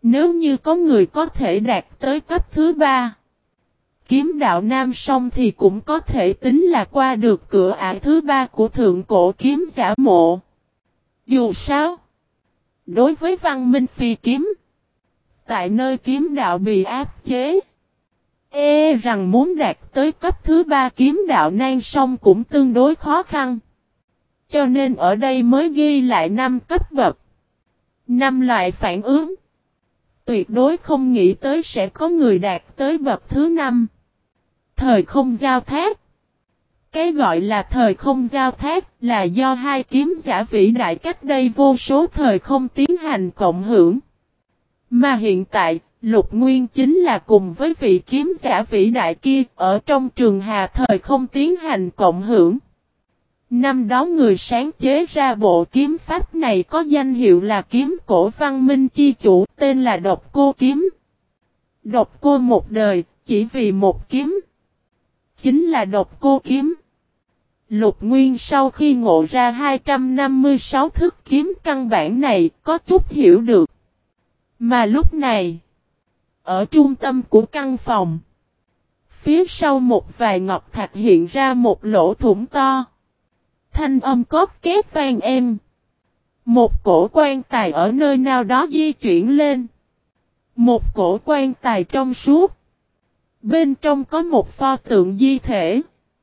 Nếu như có người có thể đạt tới cấp thứ 3 kiếm đạo Nam Song thì cũng có thể tính là qua được cửa ải thứ 3 của thượng cổ kiếm giả mộ. Dù sao, đối với Văn Minh Phi kiếm, tại nơi kiếm đạo bị áp chế, rằng muốn đạt tới cấp thứ 3 kiếm đạo Nam Song cũng tương đối khó khăn. Cho nên ở đây mới ghi lại 5 cấp bậc, 5 loại phản ứng. Tuyệt đối không nghĩ tới sẽ có người đạt tới bậc thứ 5. Thời không giao thác. Cái gọi là thời không giao thác là do hai kiếm giả vĩ đại cách đây vô số thời không tiến hành cộng hưởng. Mà hiện tại, Lục Nguyên chính là cùng với vị kiếm giả vĩ đại kia ở trong trường hà thời không tiến hành cộng hưởng. Năm đó người sáng chế ra bộ kiếm pháp này có danh hiệu là kiếm cổ văn minh chi chủ, tên là Độc Cô Kiếm. Độc Cô một đời, chỉ vì một kiếm. Chính là Độc Cô Kiếm. Lục Nguyên sau khi ngộ ra 256 thức kiếm căn bản này có chút hiểu được. Mà lúc này, ở trung tâm của căn phòng, phía sau một vài ngọc thạch hiện ra một lỗ thủng to. Thanh âm cót két vang em. Một cổ quan tài ở nơi nào đó di chuyển lên. Một cổ quan tài trong suốt. Bên trong có một pho tượng di thể.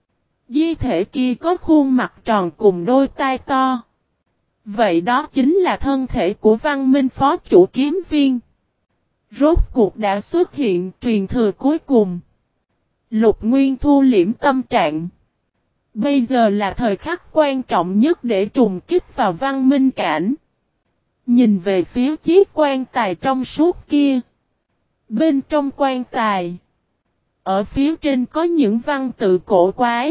Di thể kia có khuôn mặt tròn cùng đôi tai to. Vậy đó chính là thân thể của Văn Minh phó chủ kiếm viên. Rốt cuộc đã xuất hiện truyền thừa cuối cùng. Lục Nguyên thu liễm tâm trạng. Bây giờ là thời khắc quan trọng nhất để trùng kích vào Văn Minh cảnh. Nhìn về phía chiếc quan tài trong suốt kia. Bên trong quan tài, ở phía trên có những văn tự cổ quái.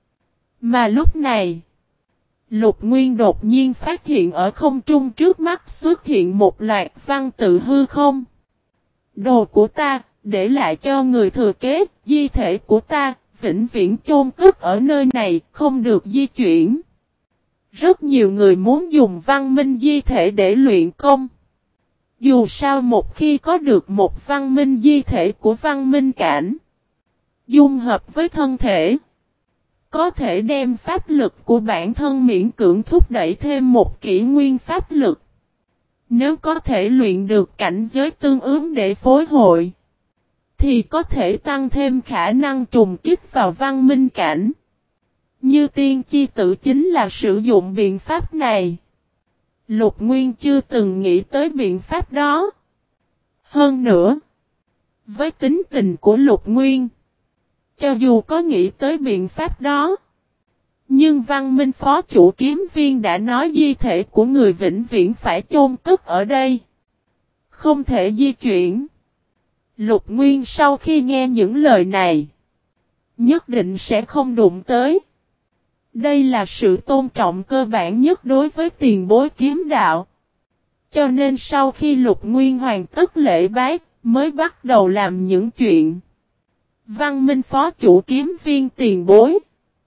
Mà lúc này, Lục Nguyên đột nhiên phát hiện ở không trung trước mắt xuất hiện một loạt văn tự hư không. Đồ của ta, để lại cho người thừa kế, di thể của ta, vĩnh viễn chôn cất ở nơi này, không được di chuyển. Rất nhiều người muốn dùng văn minh di thể để luyện công. Dù sao một khi có được một văn minh di thể của văn minh cảnh, dung hợp với thân thể, có thể đem pháp lực của bản thân miễn cưỡng thúc đẩy thêm một kỷ nguyên pháp lực. Nếu có thể luyện được cảnh giới tương ứng để phối hội, thì có thể tăng thêm khả năng trùng kích vào văn minh cảnh. Như tiên chi tử chính là sử dụng biện pháp này. Lục Nguyên chưa từng nghĩ tới biện pháp đó. Hơn nữa, với tính tình của Lục Nguyên, cho dù có nghĩ tới biện pháp đó, nhưng Văn Minh phó chủ kiếm viên đã nói di thể của người vĩnh viễn phải chôn cất ở đây, không thể di chuyển. Lục Nguyên sau khi nghe những lời này, nhất định sẽ không đụng tới. Đây là sự tôn trọng cơ bản nhất đối với tiền bối kiếm đạo. Cho nên sau khi Lục Nguyên hoàn tất lễ bái, mới bắt đầu làm những chuyện. Văn Minh phó chủ kiếm viên tiền bối,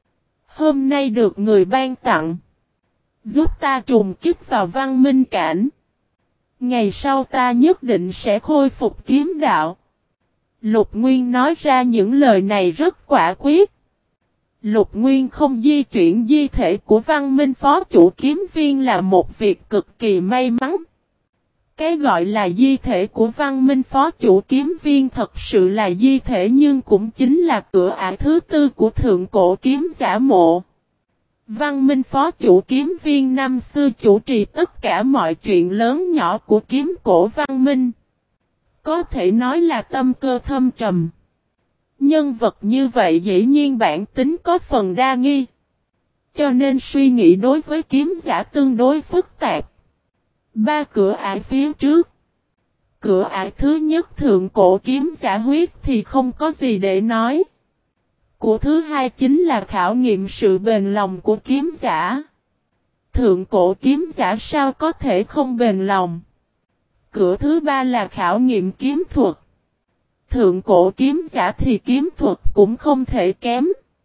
hôm nay được người ban tặng, giúp ta trùng kích vào văn minh cảnh. Ngày sau ta nhất định sẽ khôi phục kiếm đạo. Lục Nguyên nói ra những lời này rất quả quyết. Lục Nguyên không di chuyển di thể của Văn Minh phó chủ kiếm viên là một việc cực kỳ may mắn. Cái gọi là di thể của Văn Minh phó chủ kiếm viên thật sự là di thể, nhưng cũng chính là cửa ải thứ tư của thượng cổ kiếm giả mộ. Văn Minh phó chủ kiếm viên năm xưa chủ trì tất cả mọi chuyện lớn nhỏ của kiếm cổ Văn Minh. Có thể nói là tâm cơ thâm trầm. Nhân vật như vậy dĩ nhiên bản tính có phần đa nghi. Cho nên suy nghĩ đối với kiếm giả tương đối phức tạp. Ba cửa ải phía trước. Cửa ải thứ nhất thượng cổ kiếm giả huyết thì không có gì để nói. Của thứ hai chính là khảo nghiệm sự bền lòng của kiếm giả. Thượng cổ kiếm giả sao có thể không bền lòng. Cửa thứ ba là khảo nghiệm kiếm thuật. Thượng cổ kiếm giả thì kiếm thuật cũng không thể kém.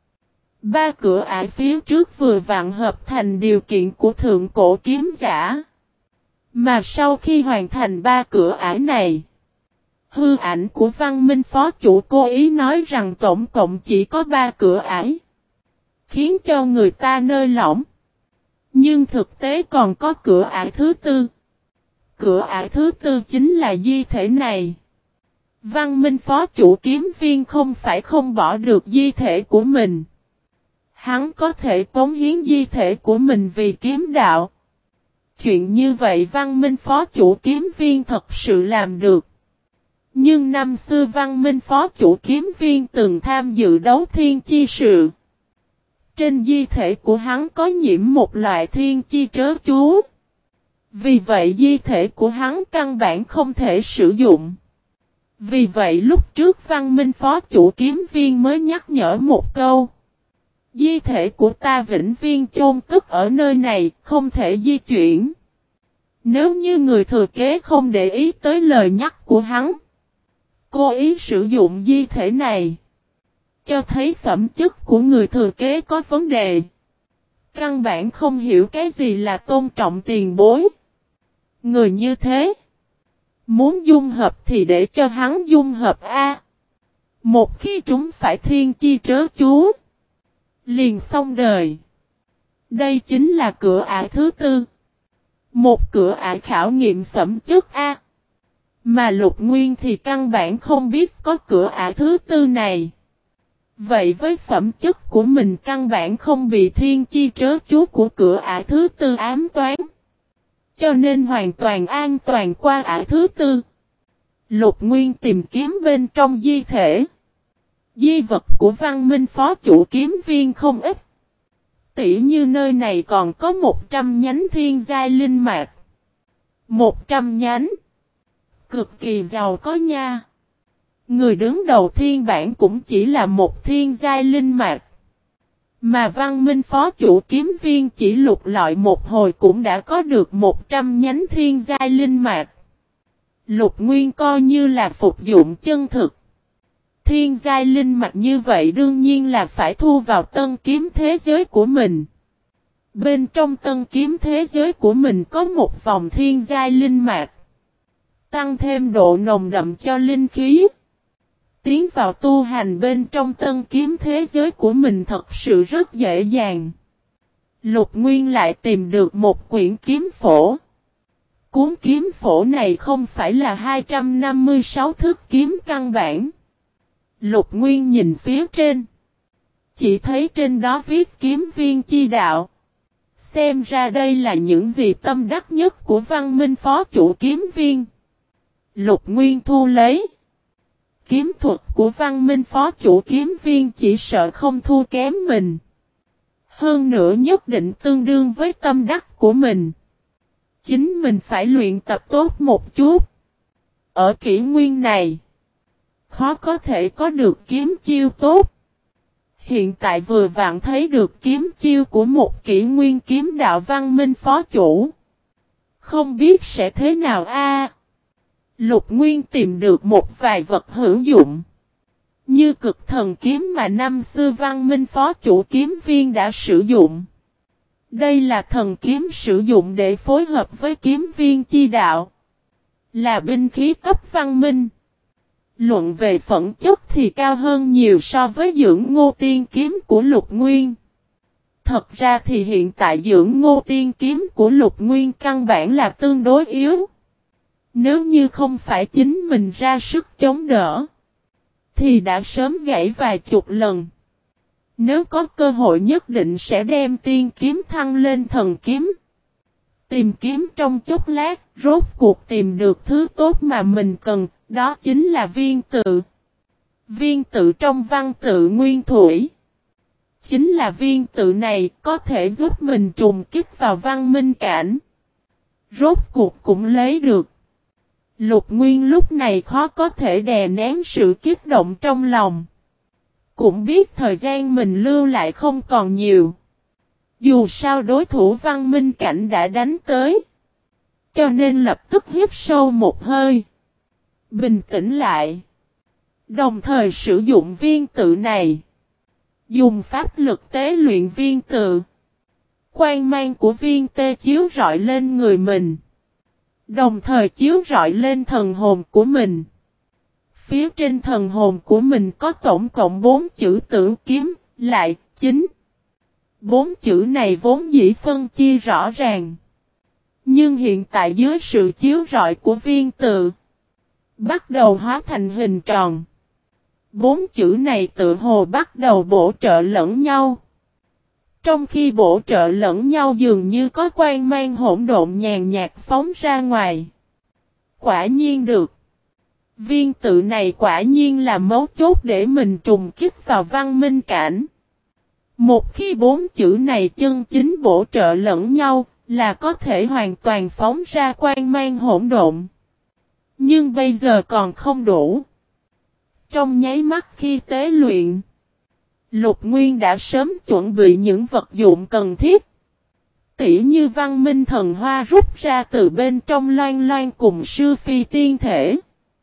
Ba cửa ải phía trước vừa vặn hợp thành điều kiện của thượng cổ kiếm giả. Mà sau khi hoàn thành ba cửa ải này, Hư ảnh của Văn Minh phó chủ cố ý nói rằng tổng cộng chỉ có 3 cửa ải, khiến cho người ta nơi lỏng. Nhưng thực tế còn có cửa ải thứ tư. Cửa ải thứ tư chính là di thể này. Văn Minh phó chủ kiếm viên không phải không bỏ được di thể của mình. Hắn có thể cống hiến di thể của mình vì kiếm đạo. Chuyện như vậy Văn Minh phó chủ kiếm viên thật sự làm được. Nhưng năm xưa Văn Minh phó chủ kiếm viên từng tham dự đấu thiên chi sự. Trên di thể của hắn có nhiễm một loại thiên chi trớ chú. Vì vậy di thể của hắn căn bản không thể sử dụng. Vì vậy lúc trước Văn Minh phó chủ kiếm viên mới nhắc nhở một câu. Di thể của ta vĩnh viễn chôn cất ở nơi này, không thể di chuyển. Nếu như người thừa kế không để ý tới lời nhắc của hắn, cố ý sử dụng di thể này, cho thấy phẩm chất của người thừa kế có vấn đề. Căn bản không hiểu cái gì là tôn trọng tiền bối. Người như thế, muốn dung hợp thì để cho hắn dung hợp A. Một khi chúng phải thiên chi trớ chú, liền xong đời. Đây chính là cửa ải thứ tư. Một cửa ải khảo nghiệm phẩm chất A. Mà Lục Nguyên thì căn bản không biết có cửa ải thứ tư này. Vậy với phẩm chất của mình căn bản không bị thiên chi trớ chú của cửa ải thứ tư ám toán. Cho nên hoàn toàn an toàn qua ải thứ tư. Lục Nguyên tìm kiếm bên trong di thể. Di vật của Văn Minh phó chủ kiếm viên không ít. Tỉ như nơi này còn có 100 nhánh thiên giai linh mạch. 100 nhánh. Cực kỳ giàu có nha. Người đứng đầu thiên bản cũng chỉ là một thiên giai linh mạch. Mà Văn Minh phó chủ kiếm viên chỉ lục lọi một hồi cũng đã có được 100 nhánh thiên giai linh mạch. Lục Nguyên coi như là phục dụng chân thực. Thiên giai linh mạch như vậy đương nhiên là phải thu vào tân kiếm thế giới của mình. Bên trong tân kiếm thế giới của mình có một vòng thiên giai linh mạch. Tăng thêm độ nồng đậm cho linh khí. Tiến vào tu hành bên trong tân kiếm thế giới của mình thật sự rất dễ dàng. Lục Nguyên lại tìm được một quyển kiếm phổ. Cuốn kiếm phổ này không phải là 256 thức kiếm căn bản. Lục Nguyên nhìn phía trên. Chỉ thấy trên đó viết kiếm viên chi đạo. Xem ra đây là những gì tâm đắc nhất của Văn Minh phó chủ kiếm viên. Lục Nguyên thu lấy. Kiếm thuật của Văn Minh phó chủ kiếm viên chỉ sợ không thua kém mình. Hơn nữa nhất định tương đương với tâm đắc của mình. Chính mình phải luyện tập tốt một chút. Ở kỷ nguyên này, khó có thể có được kiếm chiêu tốt. Hiện tại vừa vặn thấy được kiếm chiêu của một kỷ nguyên kiếm đạo Văn Minh phó chủ. Không biết sẽ thế nào a? Lục Nguyên tìm được một vài vật hữu dụng. Như cực thần kiếm mà năm xưa Văn Minh phó chủ kiếm viên đã sử dụng. Đây là thần kiếm sử dụng để phối hợp với kiếm viên chi đạo. Là binh khí cấp văn minh. Luận về phẩm chất thì cao hơn nhiều so với dưỡng ngô tiên kiếm của Lục Nguyên. Thật ra thì hiện tại dưỡng ngô tiên kiếm của Lục Nguyên căn bản là tương đối yếu. Nếu như không phải chính mình ra sức chống đỡ, thì đã sớm gãy vài chục lần. Nếu có cơ hội nhất định sẽ đem tiên kiếm thăng lên thần kiếm. Tìm kiếm trong chốc lát, rốt cuộc tìm được thứ tốt mà mình cần, đó chính là viên tự. Viên tự trong văn tự nguyên thủy. Chính là viên tự này có thể giúp mình trùng kích vào văn minh cảnh. Rốt cuộc cũng lấy được. Lục Nguyên lúc này khó có thể đè nén sự kích động trong lòng. Cũng biết thời gian mình lưu lại không còn nhiều. Dù sao đối thủ văn minh cảnh đã đánh tới. Cho nên lập tức hít sâu một hơi. Bình tĩnh lại. Đồng thời sử dụng viên tự này. Dùng pháp lực tế luyện viên tự. Quang mang của viên tê chiếu rọi lên người mình. Đồng thời chiếu rọi lên thần hồn của mình. Phía trên thần hồn của mình có tổng cộng 4 chữ Tử kiếm, lại, 9. 4 chữ này vốn dĩ phân chia rõ ràng. Nhưng hiện tại dưới sự chiếu rọi của viên tự, bắt đầu hóa thành hình tròn. 4 chữ này tự hồ bắt đầu bổ trợ lẫn nhau. Trong khi bổ trợ lẫn nhau dường như có quang mang hỗn độn nhàn nhạt phóng ra ngoài. Quả nhiên được. Viên tự này quả nhiên là mấu chốt để mình trùng kích vào văn minh cảnh. Một khi 4 chữ này chân chính bổ trợ lẫn nhau, là có thể hoàn toàn phóng ra quang mang hỗn độn. Nhưng bây giờ còn không đủ. Trong nháy mắt khi tế luyện, Lục Nguyên đã sớm chuẩn bị những vật dụng cần thiết. Tỉ như văn minh thần hoa rút ra từ bên trong loan loan cùng sư phi tiên thể.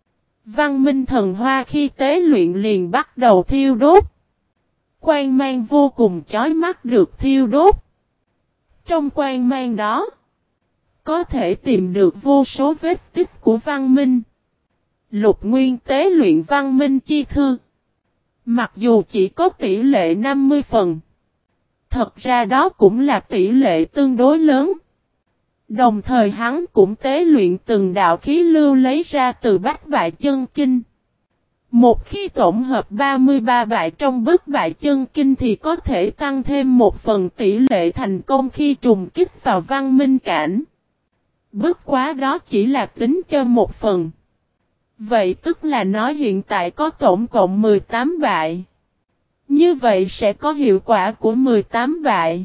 Văn minh thần hoa khi tế luyện liền bắt đầu thiêu đốt. Quang mang vô cùng chói mắt được thiêu đốt. Trong quang mang đó, có thể tìm được vô số vết tích của văn minh. Lục Nguyên tế luyện văn minh chi thư. Mặc dù chỉ có tỷ lệ 50 phần. Thật ra đó cũng là tỷ lệ tương đối lớn. Đồng thời hắn cũng tế luyện từng đạo khí lưu lấy ra từ Bách Bại Chân Kinh. Một khi tổng hợp 33 bại trong Bất Bại Chân Kinh thì có thể tăng thêm một phần tỷ lệ thành công khi trùng kích vào văn minh cảnh. Bất quá đó chỉ là tính cho một phần. Vậy tức là nói hiện tại có tổng cộng 18 bại. Như vậy sẽ có hiệu quả của 18 bại.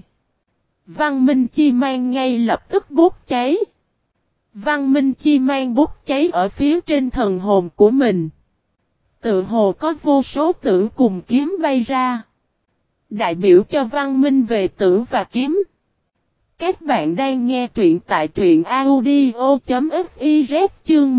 Văn minh chi mang ngay lập tức bốc cháy. Văn minh chi mang bốc cháy ở phía trên thần hồn của mình. Tự hồ có vô số tử cùng kiếm bay ra. Đại biểu cho văn minh về tử và kiếm. Các bạn đang nghe truyện tại truyện audio.fiz chương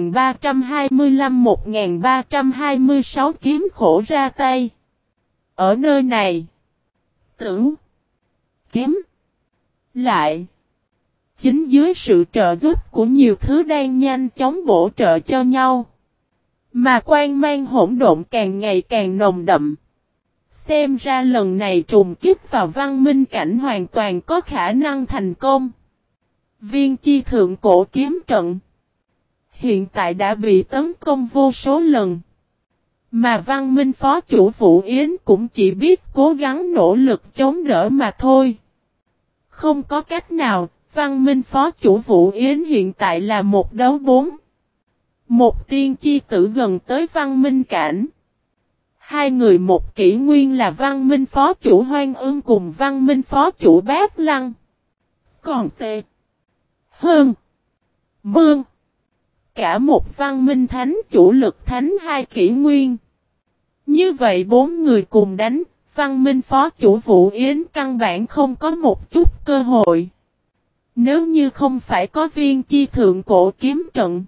1325-1326 kiếm khổ ra tay. Ở nơi này, tử, kiếm, lại, chính dưới sự trợ giúp của nhiều thứ đang nhanh chóng bổ trợ cho nhau. Mà quang mang hỗn độn càng ngày càng nồng đậm. Xem ra lần này trùng kích vào văn minh cảnh hoàn toàn có khả năng thành công. Viên chi thượng cổ kiếm trận hiện tại đã bị tấn công vô số lần. Mà văn minh phó chủ Vũ Yến cũng chỉ biết cố gắng nỗ lực chống đỡ mà thôi. Không có cách nào, văn minh phó chủ Vũ Yến hiện tại là một đấu 4. Một tiên chi tử gần tới văn minh cảnh. Hai người một kỷ nguyên là văn minh phó chủ Hoang Ưng cùng văn minh phó chủ Bát Lăng. Còn tệ hơn Mương. Cả một văn minh thánh chủ lực thánh 2 kỷ nguyên. Như vậy 4 người cùng đánh, văn minh phó chủ Vũ Yến căn bản không có một chút cơ hội. Nếu như không phải có viên chi thượng cổ kiếm trận,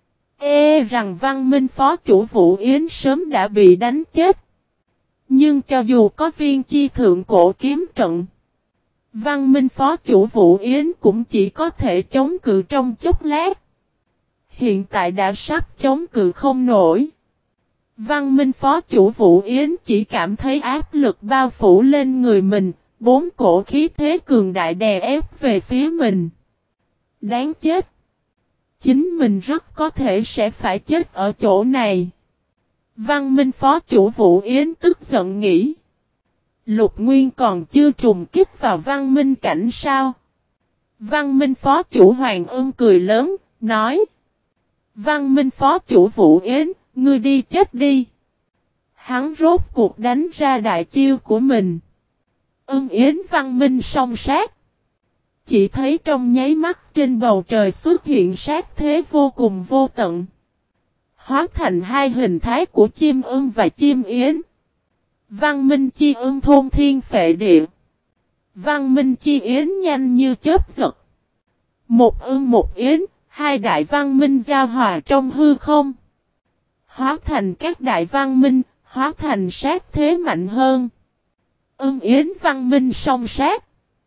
rằng văn minh phó chủ Vũ Yến sớm đã bị đánh chết. Nhưng cho dù có viên chi thượng cổ kiếm trận, văn minh phó chủ Vũ Yến cũng chỉ có thể chống cự trong chốc lát. Hiện tại đã sắp chống cự không nổi. Văn minh phó chủ Vũ Yến chỉ cảm thấy áp lực bao phủ lên người mình, 4 cổ khí thế cường đại đè ép về phía mình. Đáng chết! Chính mình rất có thể sẽ phải chết ở chỗ này. Văn minh phó chủ Vũ Yến tức giận nghĩ. Lục Nguyên còn chưa trùng kích vào văn minh cảnh sao? Văn minh phó chủ Hoàng Ưng cười lớn, nói. Văn minh phó chủ Vũ Yến, ngươi đi chết đi. Hắn rốt cuộc đánh ra đại chiêu của mình. Yến văn minh song sát. Chỉ thấy trong nháy mắt trên bầu trời xuất hiện sát thế vô cùng vô tận. Hóa thành hai hình thái của chim ưng và chim yến. Văn minh chi ưng thôn thiên phệ địa. Văn minh chi yến nhanh như chớp giật. Một ưng một yến, hai đại văn minh giao hòa trong hư không. Hóa thành các đại văn minh, hóa thành sát thế mạnh hơn. Yến văn minh song sát.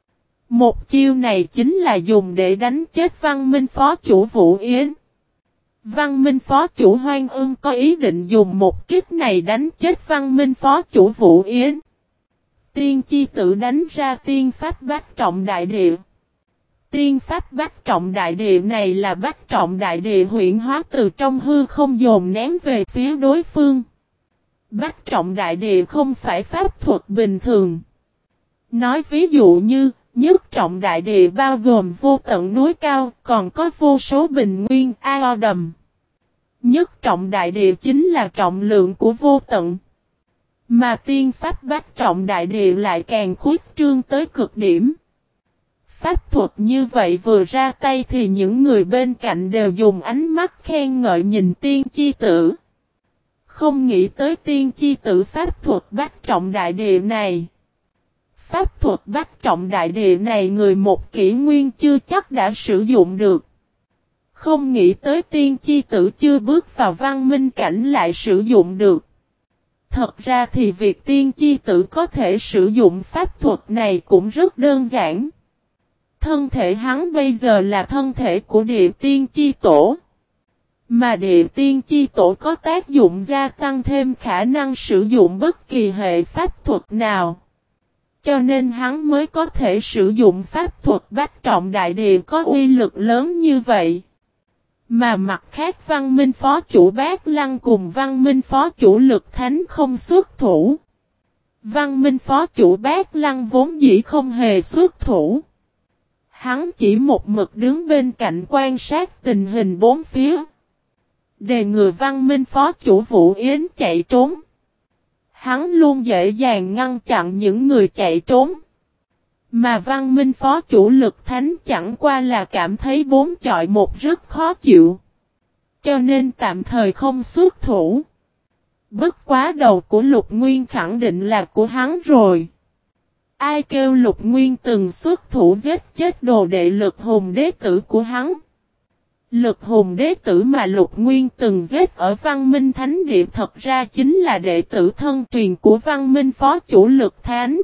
Một chiêu này chính là dùng để đánh chết văn minh phó chủ Vũ Yến. Văn Minh phó chủ Hoang Ưng có ý định dùng một kích này đánh chết Văn Minh phó chủ Vũ Yến. Tiên chi tự đánh ra tiên pháp bát trọng đại địa. Tiên pháp bát trọng đại địa này là bát trọng đại địa huyễn hóa từ trong hư không dồn ném về phía đối phương. Bát trọng đại địa không phải pháp thuật bình thường. Nói ví dụ như, nhất trọng đại địa bao gồm vô tận núi cao, còn có vô số bình nguyên ao đầm. Nhất trọng đại địa chính là trọng lượng của vô tận. Mà tiên pháp bát trọng đại địa lại càng khuyết trương tới cực điểm. Pháp thuật như vậy vừa ra tay thì những người bên cạnh đều dùng ánh mắt khen ngợi nhìn tiên chi tử. Không nghĩ tới tiên chi tử pháp thuật bát trọng đại địa này. Pháp thuật bát trọng đại địa này người một kỷ nguyên chưa chắc đã sử dụng được. Không nghĩ tới tiên chi tử chưa bước vào văn minh cảnh lại sử dụng được. Thật ra thì việc tiên chi tử có thể sử dụng pháp thuật này cũng rất đơn giản. Thân thể hắn bây giờ là thân thể của địa tiên chi tổ. Mà địa tiên chi tổ có tác dụng gia tăng thêm khả năng sử dụng bất kỳ hệ pháp thuật nào. Cho nên hắn mới có thể sử dụng pháp thuật bát trọng đại địa có uy lực lớn như vậy. Mà mặt khác Văn Minh phó chủ Bát Lăng cùng Văn Minh phó chủ Lực Thánh không xuất thủ. Văn Minh phó chủ Bát Lăng vốn dĩ không hề xuất thủ. Hắn chỉ một mực đứng bên cạnh quan sát tình hình bốn phía. Đề ngừa Văn Minh phó chủ Vũ Yến chạy trốn. Hắn luôn dễ dàng ngăn chặn những người chạy trốn. Mà Văn Minh phó chủ Lực Thánh chẳng qua là cảm thấy bốn chọi một rất khó chịu. Cho nên tạm thời không xuất thủ. Bất quá đầu của Lục Nguyên khẳng định là của hắn rồi. Ai kêu Lục Nguyên từng xuất thủ giết chết đồ đệ Lực Hùng đế tử của hắn. Lực Hùng đế tử mà Lục Nguyên từng giết ở Văn Minh Thánh Địa thật ra chính là đệ tử thân truyền của Văn Minh phó chủ Lực Thánh.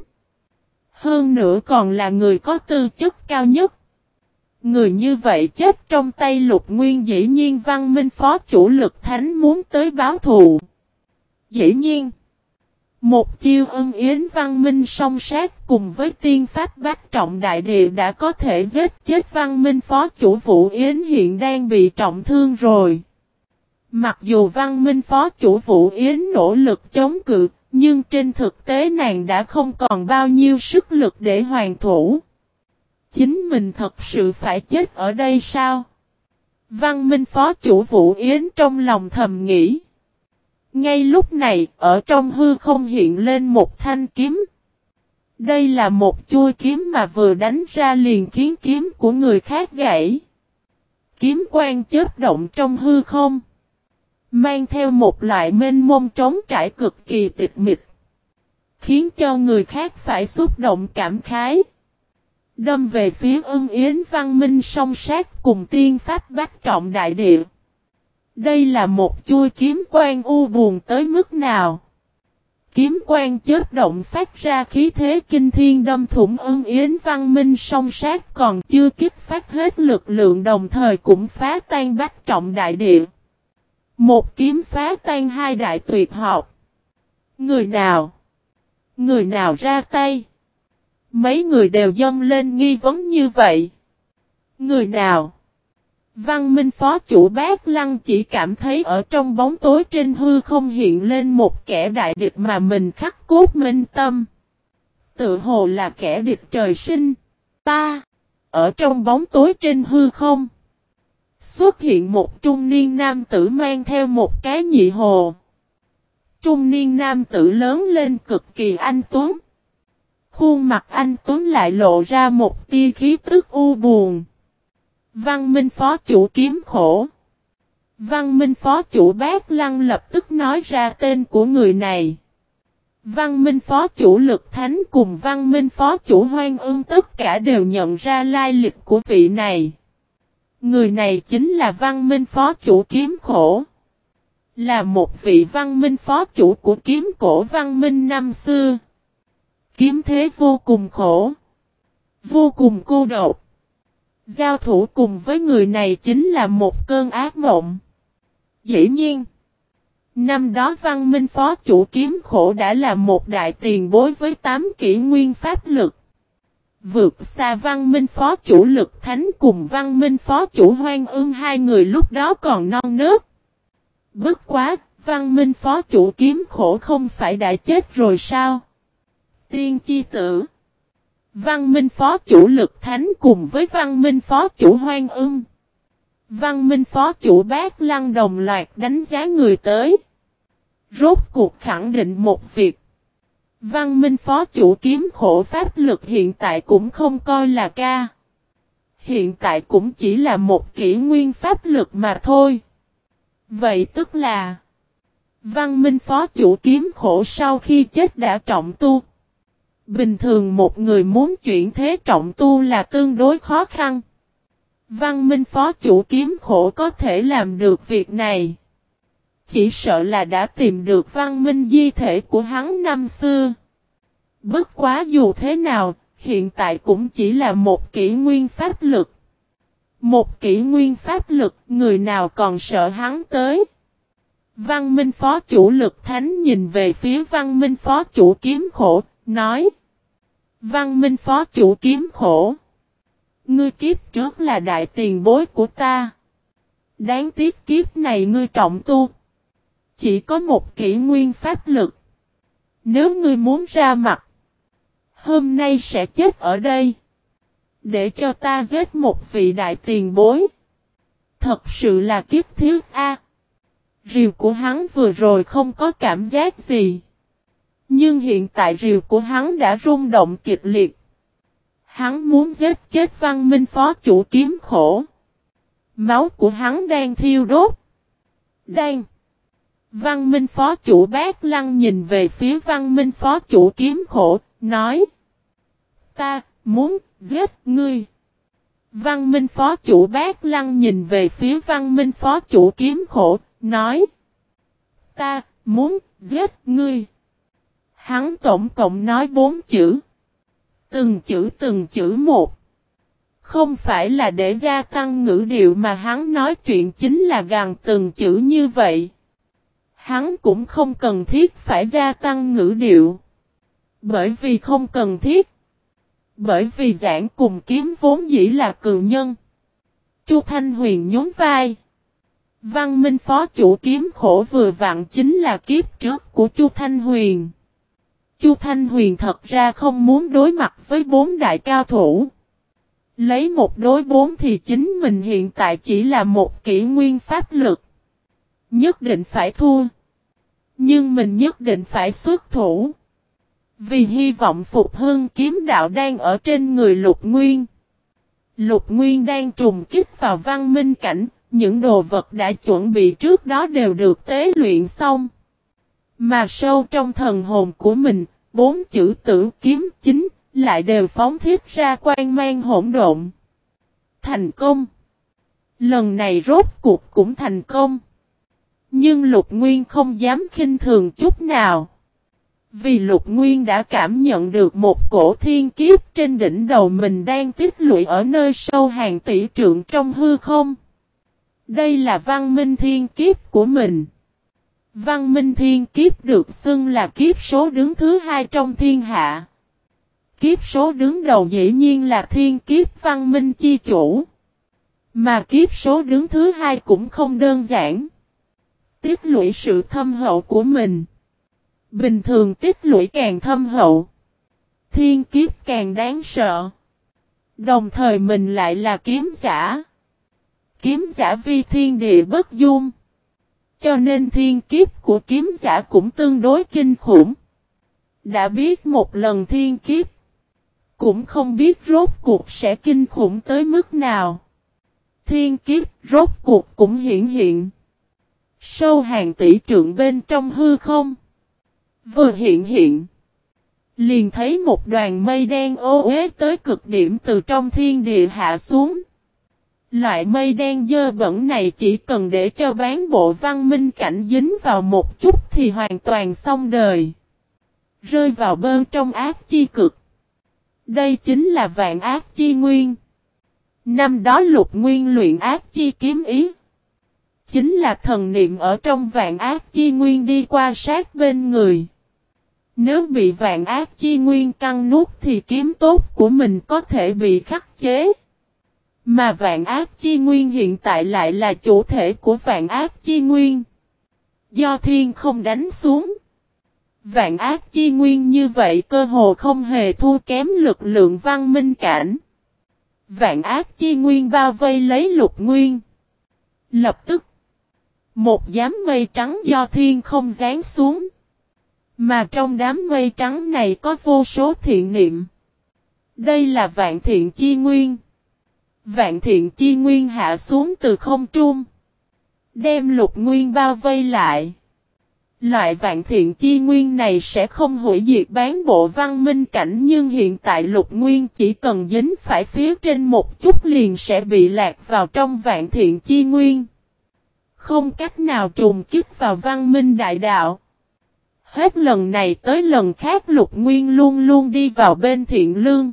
Hơn nữa còn là người có tư chất cao nhất. Người như vậy chết trong tay Lục Nguyên dĩ nhiên Văn Minh phó chủ Lực Thánh muốn tới báo thù. Dĩ nhiên. Một chiêu ân yến Văn Minh song sát cùng với tiên pháp bát trọng đại địa đã có thể giết chết Văn Minh phó chủ Vũ Yến hiện đang bị trọng thương rồi. Mặc dù Văn Minh phó chủ Vũ Yến nỗ lực chống cự, nhưng trên thực tế nàng đã không còn bao nhiêu sức lực để hoàn thủ. Chính mình thật sự phải chết ở đây sao? Văn Minh phó chủ Vũ Yến trong lòng thầm nghĩ. Ngay lúc này, ở trong hư không hiện lên một thanh kiếm. Đây là một chuôi kiếm mà vừa đánh ra liền khiến kiếm của người khác gãy. Kiếm quang chớp động trong hư không. Mang theo một loại mênh mông trống trải cực kỳ tịch mịch. Khiến cho người khác phải xúc động cảm khái. Đâm về phía Ân Yến Văn Minh song sát cùng tiên pháp bát trọng đại địa. Đây là một chuôi kiếm quang u buồn tới mức nào. Kiếm quang chớp động phát ra khí thế kinh thiên đâm thủng Ân Yến Văn Minh song sát còn chưa kích phát hết lực lượng đồng thời cũng phá tan bát trọng đại địa. Một kiếm phá tan hai đại tuyệt học. Người nào? Người nào ra tay? Mấy người đều dâng lên nghi vấn như vậy. Người nào? Văn Minh phó chủ Bát Lăng chỉ cảm thấy ở trong bóng tối trên hư không hiện lên một kẻ đại địch mà mình khắc cốt minh tâm. Tự hồ là kẻ địch trời sinh. Ta! Ở trong bóng tối trên hư không. Xuất hiện một trung niên nam tử mang theo một cái nhị hồ. Trung niên nam tử lớn lên cực kỳ anh tuấn. Khuôn mặt anh tuấn lại lộ ra một tia khí tức u buồn. Văn Minh phó chủ kiếm khổ. Văn Minh phó chủ Bát Lăng lập tức nói ra tên của người này. Văn Minh phó chủ Lực Thánh cùng Văn Minh phó chủ Hoang Ưng tất cả đều nhận ra lai lịch của vị này. Người này chính là Văn Minh phó chủ kiếm khổ. Là một vị Văn Minh phó chủ của kiếm cổ Văn Minh năm xưa. Kiếm thế vô cùng khổ. Vô cùng cô độc. Giao thủ cùng với người này chính là một cơn ác mộng. Dĩ nhiên, năm đó Văn Minh phó chủ kiếm khổ đã là một đại tiền bối với 8 kỷ nguyên pháp lực. Vượt xa Văn Minh phó chủ Lực Thánh cùng Văn Minh phó chủ Hoang Ưng, hai người lúc đó còn non nớt. Bất quá, Văn Minh phó chủ kiếm khổ không phải đã chết rồi sao? Tiên chi tử. Văn Minh phó chủ Lực Thánh cùng với Văn Minh phó chủ Hoang Ưng. Văn Minh phó chủ Bát Lăng đồng loạt đánh giá người tới. Rốt cuộc khẳng định một việc. Văn Minh phó chủ kiếm khổ pháp lực hiện tại cũng không coi là ca. Hiện tại cũng chỉ là một kỷ nguyên pháp lực mà thôi. Vậy tức là Văn Minh phó chủ kiếm khổ sau khi chết đã trọng tu. Bình thường một người muốn chuyển thế trọng tu là tương đối khó khăn. Văn Minh phó chủ kiếm khổ có thể làm được việc này. Chỉ sợ là đã tìm được Văn Minh di thể của hắn năm xưa. Bất quá dù thế nào, hiện tại cũng chỉ là một kỷ nguyên pháp lực. Một kỷ nguyên pháp lực, người nào còn sợ hắn tới. Văn Minh phó chủ Lực Thánh nhìn về phía Văn Minh phó chủ kiếm khổ, nói. Văn Minh phó chủ kiếm khổ. Ngươi kiếp trước là đại tiền bối của ta. Đáng tiếc kiếp này ngươi trọng tu. Chỉ có một kỷ nguyên pháp lực. Nếu ngươi muốn ra mặt, hôm nay sẽ chết ở đây. Để cho ta giết một vị đại tiền bối. Thật sự là kiếp thiết a. Rìu của hắn vừa rồi không có cảm giác gì. Nhưng hiện tại rìu của hắn đã rung động kịch liệt. Hắn muốn giết chết Văn Minh phó chủ kiếm khổ. Máu của hắn đang thiêu đốt. Đang. Văn Minh phó chủ Bát Lăng nhìn về phía Văn Minh phó chủ kiếm khổ, nói. Ta, muốn, giết, ngươi. Văn Minh phó chủ Bát Lăng nhìn về phía Văn Minh phó chủ kiếm khổ, nói. Ta, muốn, giết, ngươi. Hắn tổng cộng nói 4 chữ. Từng chữ một. Không phải là để gia tăng ngữ điệu mà hắn nói chuyện chính là gằn từng chữ như vậy. Hắn cũng không cần thiết phải gia tăng ngữ điệu. Bởi vì không cần thiết. Bởi vì giảng cùng kiếm vốn dĩ là cừu nhân. Chu Thanh Huyền nhún vai. Văn Minh phó chủ kiếm khổ vừa vặn chính là kiếp trước của Chu Thanh Huyền. Chu Thanh Huyền thật ra không muốn đối mặt với 4 đại cao thủ. Lấy 1 đối 4 thì chính mình hiện tại chỉ là một kỷ nguyên pháp lực. Nhất định phải thua. Nhưng mình nhất định phải xuất thủ. Vì hy vọng phục hưng kiếm đạo đang ở trên người Lục Nguyên. Lục Nguyên đang trùng kích vào văn minh cảnh. Những đồ vật đã chuẩn bị trước đó đều được tế luyện xong. Mà sâu trong thần hồn của mình, 4 chữ tử kiếm chính lại đều phóng thiết ra quang mang hỗn độn. Thành công. Lần này rốt cuộc cũng thành công. Nhưng Lục Nguyên không dám khinh thường chút nào. Vì Lục Nguyên đã cảm nhận được một cổ thiên kiếp trên đỉnh đầu mình đang tích lũy ở nơi sâu hàng tỷ trượng trong hư không. Đây là văn minh thiên kiếp của mình. Văn minh thiên kiếp được xưng là kiếp số đứng thứ 2 trong thiên hạ. Kiếp số đứng đầu dĩ nhiên là thiên kiếp văn minh chi chủ. Mà kiếp số đứng thứ 2 cũng không đơn giản. Tích lũy sự thâm hậu của mình. Bình thường tích lũy càng thâm hậu. Thiên kiếp càng đáng sợ. Đồng thời mình lại là kiếm giả. Kiếm giả vi thiên địa bất dung. Cho nên thiên kiếp của kiếm giả cũng tương đối kinh khủng. Đã biết một lần thiên kiếp. Cũng không biết rốt cuộc sẽ kinh khủng tới mức nào. Thiên kiếp rốt cuộc cũng hiện. Sâu hàng tỷ trượng bên trong hư không. Vừa hiện. Liền thấy một đoàn mây đen ô uế tới cực điểm từ trong thiên địa hạ xuống. Loại mây đen dơ bẩn này chỉ cần để cho bán bộ văn minh cảnh dính vào một chút thì hoàn toàn xong đời. Rơi vào bên trong ác chi cực. Đây chính là vạn ác chi nguyên. Năm đó Lục Nguyên luyện ác chi kiếm ý. Chính là thần niệm ở trong vạn ác chi nguyên đi qua sát bên người. Nếu bị vạn ác chi nguyên cắn nuốt thì kiếm tốt của mình có thể bị khắc chế. Mà vạn ác chi nguyên hiện tại lại là chủ thể của vạn ác chi nguyên. Do thiên không đánh xuống. Vạn ác chi nguyên như vậy cơ hồ không hề thua kém lực lượng văn minh cảnh. Vạn ác chi nguyên bao vây lấy Lục Nguyên. Lập tức, một đám mây trắng do thiên không giáng xuống. Mà trong đám mây trắng này có vô số thiện niệm. Đây là vạn thiện chi nguyên. Vạn thiện chi nguyên hạ xuống từ không trung. Đem Lục Nguyên bao vây lại. Loại vạn thiện chi nguyên này sẽ không hủy diệt bán bộ văn minh cảnh, nhưng hiện tại Lục Nguyên chỉ cần dính phải phía trên một chút liền sẽ bị lạc vào trong vạn thiện chi nguyên. Không cách nào trùng kích vào văn minh đại đạo. Hết lần này tới lần khác Lục Nguyên luôn luôn đi vào bên thiện lương.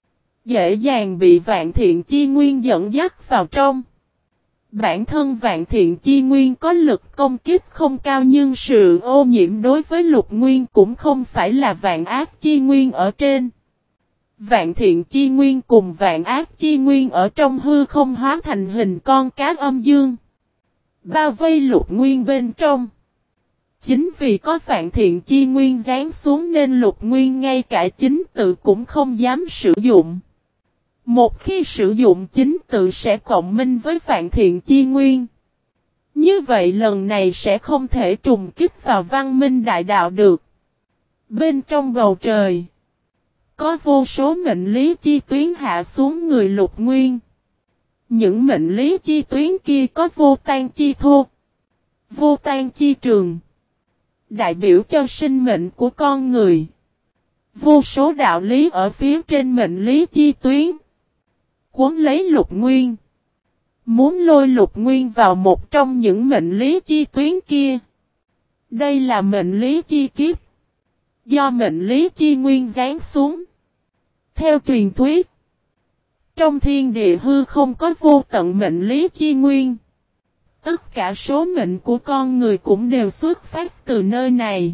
Dễ dàng bị vạn thiện chi nguyên dẫn dắt vào trong. Bản thân vạn thiện chi nguyên có lực công kích không cao, nhưng sự ô nhiễm đối với Lục Nguyên cũng không phải là vạn ác chi nguyên ở trên. Vạn thiện chi nguyên cùng vạn ác chi nguyên ở trong hư không hóa thành hình con cá âm dương. Bao vây Lục Nguyên bên trong. Chính vì có vạn thiện chi nguyên giáng xuống nên Lục Nguyên ngay cả chính tự cũng không dám sử dụng. Một khi sử dụng chính tự sẽ cộng minh với vạn thiện chi nguyên. Như vậy lần này sẽ không thể trùng kích vào văn minh đại đạo được. Bên trong bầu trời, có vô số mệnh lý chi tuyến hạ xuống người Lục Nguyên. Những mệnh lý chi tuyến kia có vô tan chi thô, vô tan chi trường, đại biểu cho sinh mệnh của con người. Vô số đạo lý ở phía trên mệnh lý chi tuyến cuốn lấy Lục Nguyên. Muốn lôi Lục Nguyên vào một trong những mệnh lý chi tuyến kia. Đây là mệnh lý chi kiếp. Do mệnh lý chi nguyên giáng xuống. Theo truyền thuyết, trong thiên địa hư không có vô tận mệnh lý chi nguyên. Tất cả số mệnh của con người cũng đều xuất phát từ nơi này.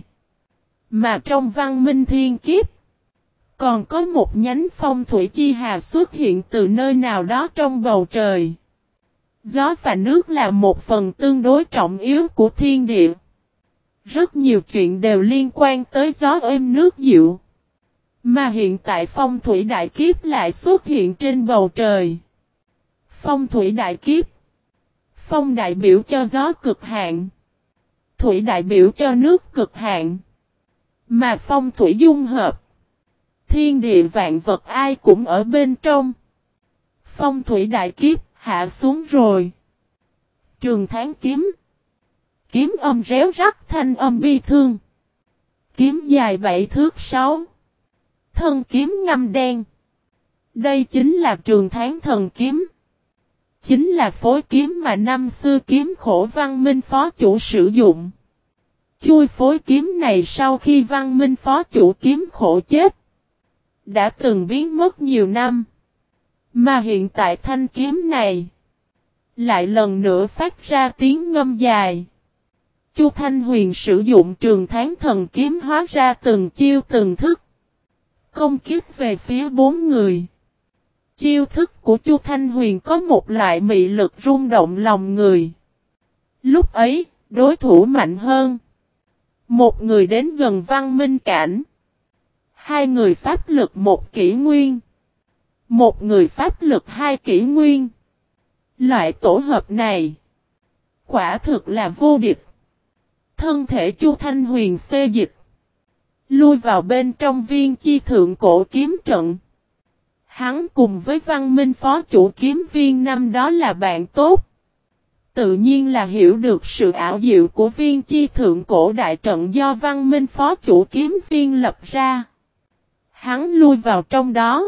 Mà trong văn minh thiên kiếp, còn có một nhánh phong thủy chi hà xuất hiện từ nơi nào đó trong bầu trời. Gió và nước là một phần tương đối trọng yếu của thiên địa. Rất nhiều chuyện đều liên quan tới gió êm nước dịu. Mà hiện tại phong thủy đại kiếp lại xuất hiện trên bầu trời. Phong thủy đại kiếp. Phong đại biểu cho gió cực hạn. Thủy đại biểu cho nước cực hạn. Mà phong thủy dung hợp. Thiên địa vạn vật ai cũng ở bên trong. Phong thủy đại kiếp hạ xuống rồi. Trường tháng kiếm. Kiếm âm réo rắt thanh âm bi thương. Kiếm dài 7 thước 6. Thân kiếm ngăm đen. Đây chính là trường tháng thần kiếm. Chính là phối kiếm mà năm xưa kiếm khổ văn minh phó chủ sử dụng. Chui phối kiếm này sau khi văn minh phó chủ kiếm khổ chết, đã từng biến mất nhiều năm. Mà hiện tại thanh kiếm này lại lần nữa phát ra tiếng ngâm dài. Chu Thanh Huyền sử dụng trường tháng thần kiếm hóa ra từng chiêu từng thức. Công kích về phía 4 người. Chiêu thức của Chu Thanh Huyền có một loại mị lực rung động lòng người. Lúc ấy, đối thủ mạnh hơn. Một người đến gần văn minh cảnh. 2 người pháp lực 1 kỷ nguyên. Một người pháp lực 2 kỷ nguyên. Loại tổ hợp này quả thực là vô địch. Thân thể Chu Thanh Huyền xê dịch, lui vào bên trong viên chi thượng cổ kiếm trận. Hắn cùng với văn minh phó chủ kiếm viên năm đó là bạn tốt. Tự nhiên là hiểu được sự ảo diệu của viên chi thượng cổ đại trận do văn minh phó chủ kiếm viên lập ra. Hắn lui vào trong đó.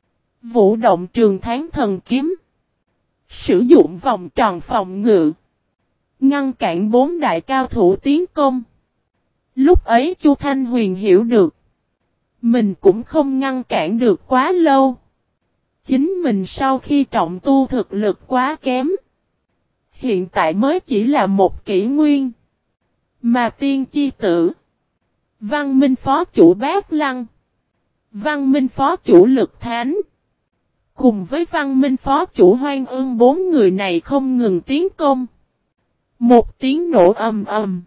Vũ động trường tháng thần kiếm. Sử dụng vòng tròn phòng ngự. Ngăn cản 4 đại cao thủ tiến công. Lúc ấy Chu Thanh Huyền hiểu được. Mình cũng không ngăn cản được quá lâu. Chính mình sau khi trọng tu thực lực quá kém. Hiện tại mới chỉ là một kỷ nguyên. Mà tiên chi tử, văn minh phó chủ Bát Lăng, văn minh phó chủ Lực Thánh, cùng với văn minh phó chủ Hoang Ưng, bốn người này không ngừng tiến công. Một tiếng nổ ầm ầm.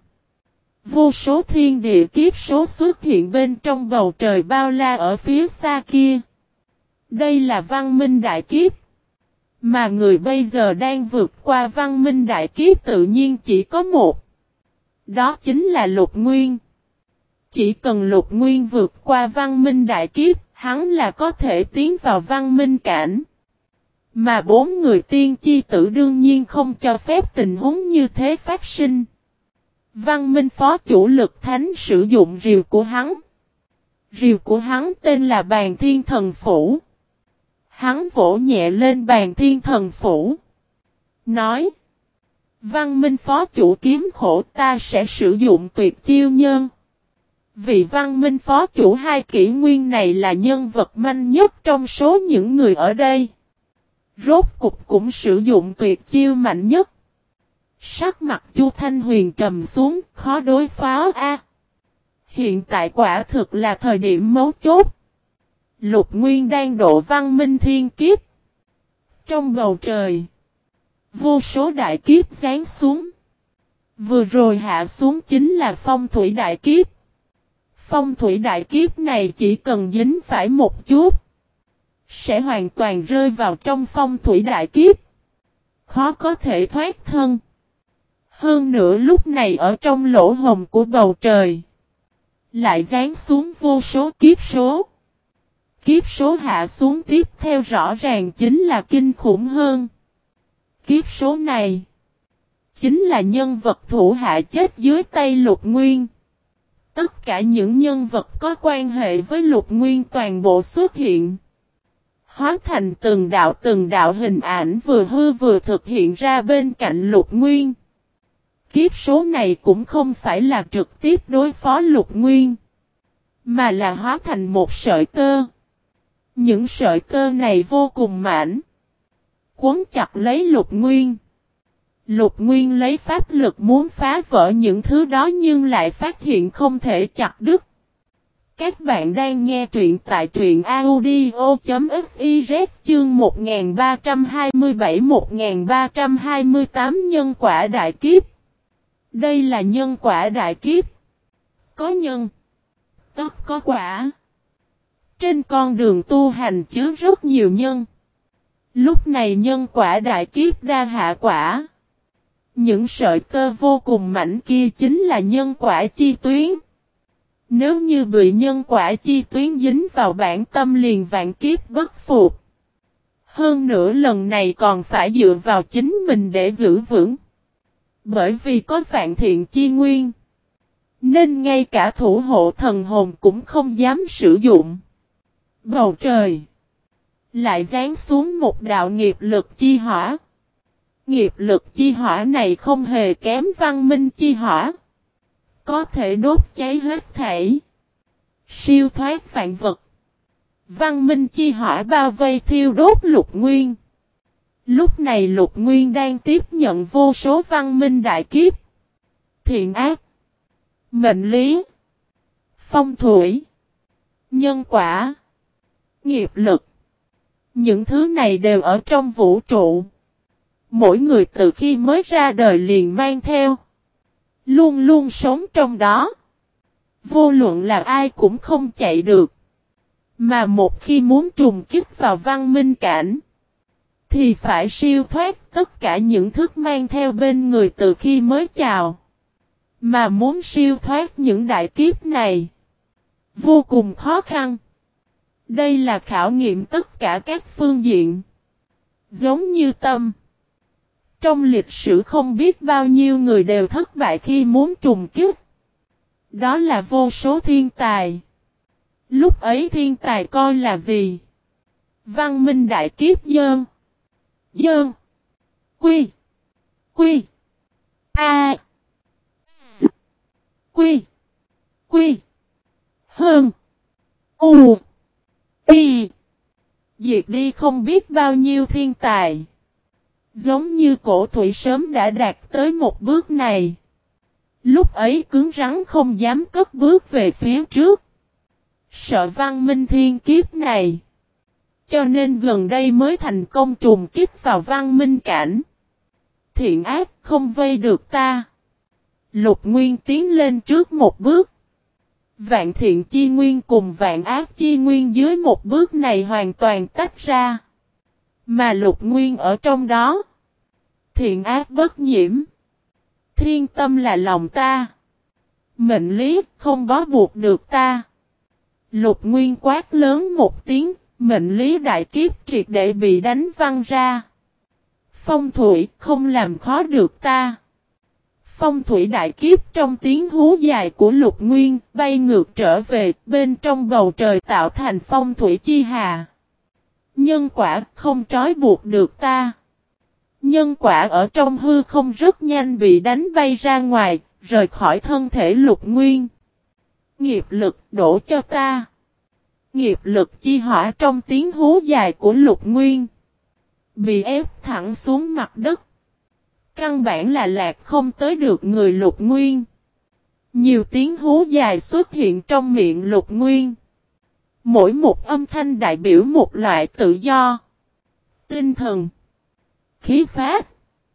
Vô số thiên địa kiếp số xuất hiện bên trong bầu trời bao la ở phía xa kia. Đây là văn minh đại kiếp. Mà người bây giờ đang vượt qua văn minh đại kiếp tự nhiên chỉ có một. Đó chính là Lục Nguyên. Chỉ cần Lục Nguyên vượt qua văn minh đại kiếp, hắn là có thể tiến vào văn minh cảnh. Mà bốn người tiên chi tử đương nhiên không cho phép tình huống như thế phát sinh. Văn minh phó chủ Lực Thánh sử dụng rìu của hắn. Rìu của hắn tên là Bàn Thiên Thần Phủ. Hắn vỗ nhẹ lên Bàn Thiên Thần Phủ. Nói. Văn minh phó chủ kiếm khổ, ta sẽ sử dụng tuyệt chiêu nhân. Vị văn minh phó chủ hai kỷ nguyên này là nhân vật manh nhất trong số những người ở đây. Rốt cục cũng sử dụng tuyệt chiêu mạnh nhất. Sắc mặt Chu Thanh Huyền trầm xuống, khó đối phó a. Hiện tại quả thực là thời điểm mấu chốt. Lục Nguyên đang độ văn minh thiên kiếp. Trong bầu trời, vô số đại kiếp giáng xuống. Vừa rồi hạ xuống chính là phong thủy đại kiếp. Phong thủy đại kiếp này chỉ cần dính phải một chút, sẽ hoàn toàn rơi vào trong phong thủy đại kiếp. Khó có thể thoát thân. Hơn nữa lúc này ở trong lỗ hồng của bầu trời, lại giáng xuống vô số kiếp số. Kiếp số hạ xuống tiếp theo rõ ràng chính là kinh khủng hơn. Kiếp số này chính là nhân vật thủ hạ chết dưới tay Lục Nguyên. Tất cả những nhân vật có quan hệ với Lục Nguyên toàn bộ xuất hiện. Hóa thành từng đạo hình ảnh vừa hư vừa thực hiện ra bên cạnh Lục Nguyên. Kiếp số này cũng không phải là trực tiếp đối phó Lục Nguyên, mà là hóa thành một sợi tơ. Những sợi tơ này vô cùng mảnh, quấn chặt lấy Lục Nguyên. Lục Nguyên lấy pháp lực muốn phá vỡ những thứ đó nhưng lại phát hiện không thể chặt đứt. Các bạn đang nghe truyện tại truyện audio.fiz chương 1327-1328 nhân quả đại kiếp. Đây là nhân quả đại kiếp. Có nhân, tất có quả. Trên con đường tu hành chứa rất nhiều nhân. Lúc này nhân quả đại kiếp đa hạ quả. Những sợi tơ vô cùng mảnh kia chính là nhân quả chi tuyến. Nếu như bị nhân quả chi tuyến dính vào bản tâm liền vạn kiếp bất phục. Hơn nữa lần này còn phải dựa vào chính mình để giữ vững. Bởi vì có vạn thiện chi nguyên, nên ngay cả thủ hộ thần hồn cũng không dám sử dụng. Bầu trời lại giáng xuống một đạo nghiệp lực chi hỏa. Nghiệp lực chi hỏa này không hề kém văn minh chi hỏa. Có thể đốt cháy hết thảy, siêu thoát vạn vật. Văn minh chi hỏa bao vây thiêu đốt Lục Nguyên. Lúc này Lục Nguyên đang tiếp nhận vô số văn minh đại kiếp. Thiện ác, mệnh lý, phong thủy, nhân quả, nghiệp lực. Những thứ này đều ở trong vũ trụ. Mỗi người từ khi mới ra đời liền mang theo. Luôn luôn sống trong đó. Vô luận là ai cũng không chạy được. Mà một khi muốn trùng kích vào văn minh cảnh, thì phải siêu thoát tất cả những thức mang theo bên người từ khi mới chào. Mà muốn siêu thoát những đại kiếp này, vô cùng khó khăn. Đây là khảo nghiệm tất cả các phương diện. Giống như tâm. Trong lịch sử không biết bao nhiêu người đều thất bại khi muốn trùng kích. Đó là vô số thiên tài. Lúc ấy thiên tài coi là gì? Văn minh đại kiếp dơn. Dơn. Quy. Quy. A. S. Quy. Quy. Hơn. U. Y. Diệt đi không biết bao nhiêu thiên tài. Giống như cổ thủy sớm đã đạt tới một bước này. Lúc ấy cứng rắn không dám cất bước về phía trước. Sợ Văn Minh thiên kiếp này. Cho nên gần đây mới thành công trùng kích vào Văn Minh cảnh. Thiện ác không vây được ta. Lục Nguyên tiến lên trước một bước. Vạn thiện chi nguyên cùng vạn ác chi nguyên dưới một bước này hoàn toàn tách ra. Mà Lục Nguyên ở trong đó. Thiện ác bất nhiễm. Thiên tâm là lòng ta. Mệnh lý không bó buộc được ta. Lục Nguyên quát lớn một tiếng. Mệnh lý đại kiếp triệt để bị đánh văng ra. Phong thủy không làm khó được ta. Phong thủy đại kiếp trong tiếng hú dài của Lục Nguyên bay ngược trở về bên trong bầu trời tạo thành phong thủy chi hà. Nhân quả không trói buộc được ta. Nhân quả ở trong hư không rất nhanh bị đánh bay ra ngoài, rời khỏi thân thể Lục Nguyên. Nghiệp lực đổ cho ta. Nghiệp lực chi hỏa trong tiếng hú dài của Lục Nguyên. Bị ép thẳng xuống mặt đất. Căn bản là lạc không tới được người Lục Nguyên. Nhiều tiếng hú dài xuất hiện trong miệng Lục Nguyên. Mỗi một âm thanh đại biểu một loại tự do. Tinh thần. Khí phát.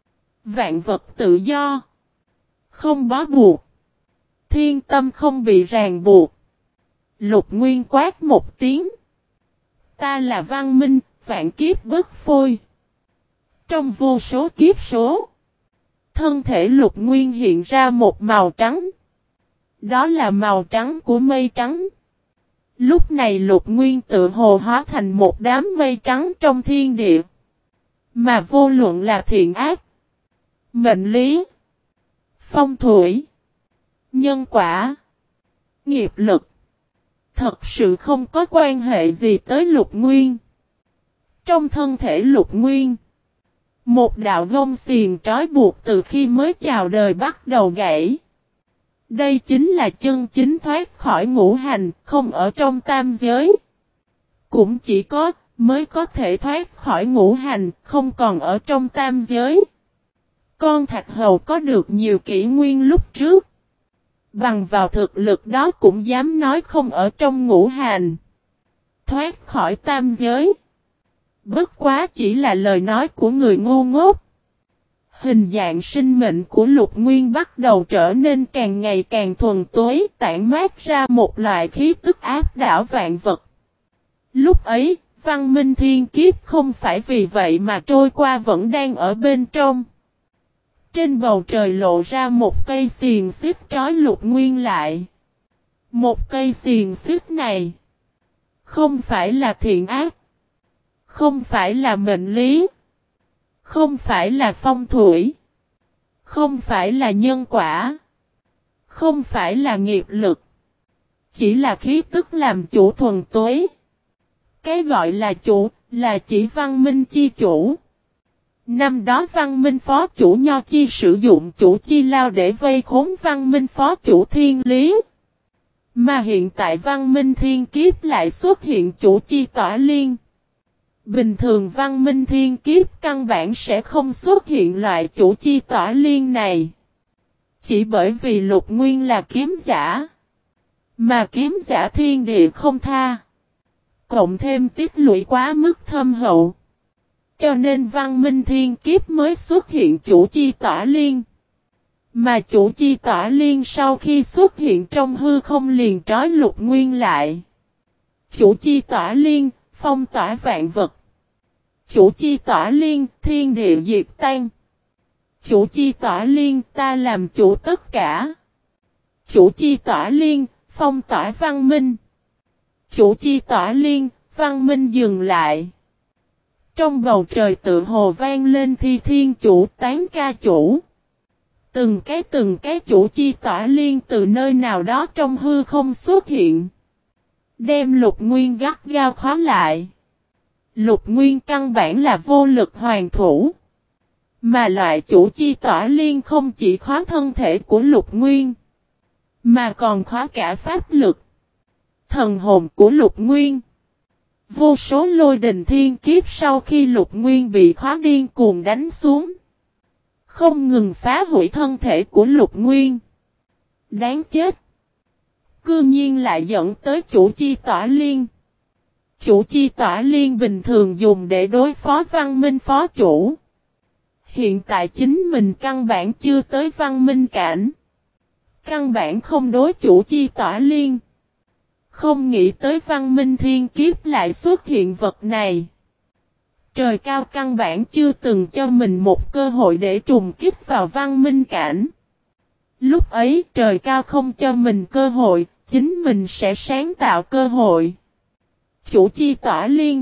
Vạn vật tự do. Không bó buộc. Thiên tâm không bị ràng buộc. Lục Nguyên quát một tiếng. Ta là Văn Minh, vạn kiếp bất phôi. Trong vô số kiếp số. Thân thể Lục Nguyên hiện ra một màu trắng. Đó là màu trắng của mây trắng. Lúc này Lục Nguyên tự hồ hóa thành một đám mây trắng trong thiên địa. Mà vô luận là thiện ác, mệnh lý, phong thủy, nhân quả, nghiệp lực. Thật sự không có quan hệ gì tới Lục Nguyên. Trong thân thể Lục Nguyên, một đạo gông xiềng trói buộc từ khi mới chào đời bắt đầu gãy. Đây chính là chân chính thoát khỏi ngũ hành, không ở trong tam giới. Cũng chỉ có mới có thể thoát khỏi ngũ hành, không còn ở trong tam giới. Con Thạch Hầu có được nhiều kỷ nguyên lúc trước. Bằng vào thực lực đó cũng dám nói không ở trong ngũ hành. Thoát khỏi tam giới. Bất quá chỉ là lời nói của người ngu ngốc. Hình dạng sinh mệnh của Lục Nguyên bắt đầu trở nên càng ngày càng thuần túy, tản mát ra một loại khí tức áp đảo vạn vật. Lúc ấy, Văn Minh thiên kiếp không phải vì vậy mà trôi qua vẫn đang ở bên trong. Trên bầu trời lộ ra một cây xiềng xích trói Lục Nguyên lại. Một cây xiềng xích này không phải là thiện ác, không phải là mệnh lý, không phải là phong thủy, không phải là nhân quả, không phải là nghiệp lực, chỉ là khí tức làm chủ thuần túy. Cái gọi là chủ là chỉ Văn Minh chi chủ. Năm đó Văn Minh phó chủ Nho Chi sử dụng chủ chi lao để vây khốn Văn Minh phó chủ Thiên Lý. Mà hiện tại Văn Minh thiên kiếp lại xuất hiện chủ chi tỏa liên. Bình thường Văn Minh thiên kiếp căn bản sẽ không xuất hiện loại chủ chi tỏa liên này. Chỉ bởi vì Lục Nguyên là kiếm giả. Mà kiếm giả thiên địa không tha. Cộng thêm tích lũy quá mức thâm hậu. Cho nên Văn Minh thiên kiếp mới xuất hiện chủ chi tỏa liên. Mà chủ chi tỏa liên sau khi xuất hiện trong hư không liền trói Lục Nguyên lại. Chủ chi tỏa liên, phong tỏa vạn vật. Chủ chi tỏa liên, thiên địa diệt tan. Chủ chi tỏa liên, ta làm chủ tất cả. Chủ chi tỏa liên, phong tỏa Văn Minh. Chủ chi tỏa liên, Văn Minh dừng lại. Trong bầu trời tự hồ vang lên thi thiên chủ tán ca chủ. Từng cái chủ chi tỏa liên từ nơi nào đó trong hư không xuất hiện. Đem Lục Nguyên gắt gao khóa lại. Lục Nguyên căn bản là vô lực hoàn thủ. Mà loại chủ chi tỏa liên không chỉ khóa thân thể của Lục Nguyên. Mà còn khóa cả pháp lực. Thần hồn của Lục Nguyên. Vô số lôi đình thiên kiếp sau khi Lục Nguyên bị khóa điên cuồng đánh xuống. Không ngừng phá hủy thân thể của Lục Nguyên. Đáng chết. Cư nhiên lại dẫn tới chủ chi tỏa liên. Chủ chi tỏa liên bình thường dùng để đối phó văn minh phó chủ. Hiện tại chính mình căn bản chưa tới văn minh cảnh. Căn bản không đối chủ chi tỏa liên. Không nghĩ tới văn minh thiên kiếp lại xuất hiện vật này. Trời cao căn bản chưa từng cho mình một cơ hội để trùng kích vào văn minh cảnh. Lúc ấy trời cao không cho mình cơ hội, chính mình sẽ sáng tạo cơ hội. Chủ chi tỏa liên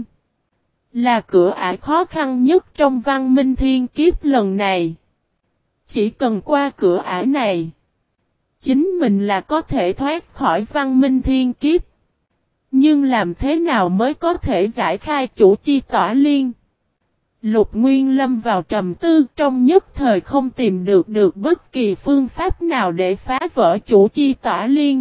là cửa ải khó khăn nhất trong văn minh thiên kiếp lần này. Chỉ cần qua cửa ải này, chính mình là có thể thoát khỏi văn minh thiên kiếp. Nhưng làm thế nào mới có thể giải khai chủ chi tỏa liên? Lục Nguyên lâm vào trầm tư, trong nhất thời không tìm được bất kỳ phương pháp nào để phá vỡ chủ chi tỏa liên.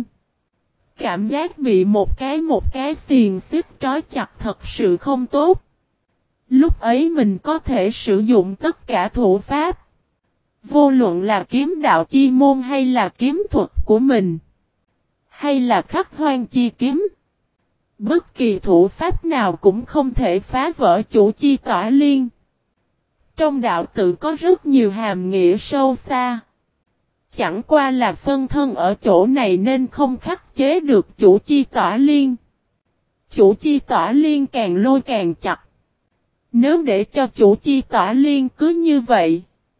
Cảm giác bị một cái xiềng xích trói chặt thật sự không tốt. Lúc ấy mình có thể sử dụng tất cả thủ pháp. Vô luận là kiếm đạo chi môn hay là kiếm thuật của mình. Hay là khắc hoang chi kiếm. Bất kỳ thủ pháp nào cũng không thể phá vỡ chủ chi tỏa liên. Trong đạo tự có rất nhiều hàm nghĩa sâu xa. Chẳng qua là phân thân ở chỗ này nên không khắc chế được chủ chi tỏa liên. Chủ chi tỏa liên càng lôi càng chặt. Nếu để cho chủ chi tỏa liên cứ như vậy,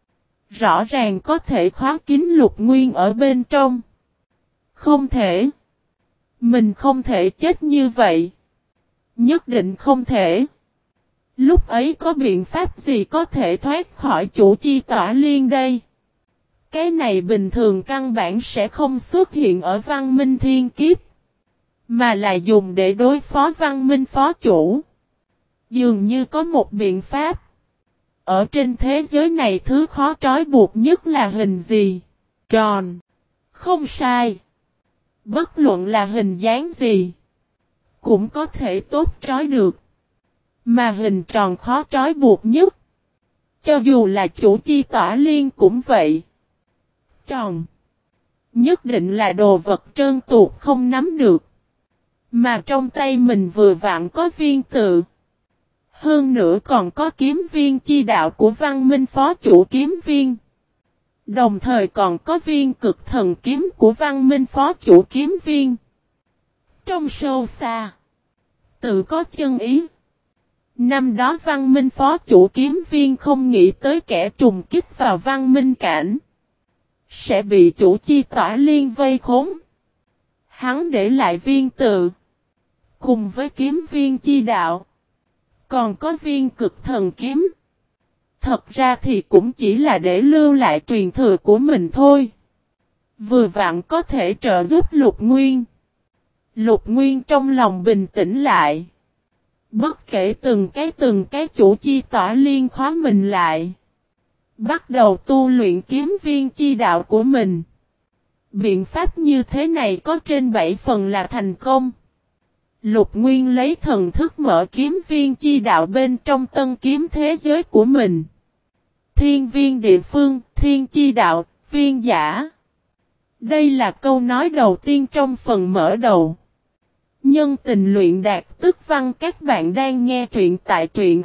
rõ ràng có thể khóa kín Lục Nguyên ở bên trong. Không thể. Mình không thể chết như vậy. Nhất định không thể. Lúc ấy có biện pháp gì có thể thoát khỏi chủ chi tỏa liên đây? Cái này bình thường căn bản sẽ không xuất hiện ở văn minh thiên kiếp. Mà là dùng để đối phó văn minh phó chủ. Dường như có một biện pháp. Ở trên thế giới này thứ khó trói buộc nhất là hình gì? Tròn. Không sai. Bất luận là hình dáng gì, cũng có thể tốt trói được. Mà hình tròn khó trói buộc nhất. Cho dù là chủ chi tỏa liên cũng vậy. Tròn. Nhất định là đồ vật trơn tuột không nắm được. Mà trong tay mình vừa vặn có viên tự. Hơn nữa còn có kiếm viên chi đạo của văn minh phó chủ kiếm viên. Đồng thời còn có viên cực thần kiếm của văn minh phó chủ kiếm viên. Trong sâu xa, tự có chân ý. Năm đó văn minh phó chủ kiếm viên không nghĩ tới kẻ trùng kích vào văn minh cảnh sẽ bị chủ chi tỏa liên vây khốn. Hắn để lại viên tự, cùng với kiếm viên chi đạo, còn có viên cực thần kiếm. Thật ra thì cũng chỉ là để lưu lại truyền thừa của mình thôi. Vừa vặn có thể trợ giúp Lục Nguyên. Lục Nguyên trong lòng bình tĩnh lại. Bất kể từng cái chủ chi tỏa liên khóa mình lại. Bắt đầu tu luyện kiếm viên chi đạo của mình. Biện pháp như thế này có trên 7 phần là thành công. Lục Nguyên lấy thần thức mở kiếm viên chi đạo bên trong tân kiếm thế giới của mình. Thiên viên địa phương, thiên chi đạo, viên giả. Đây là câu nói đầu tiên trong phần mở đầu. Nhân tình luyện đạt tức văn, các bạn đang nghe truyện tại truyện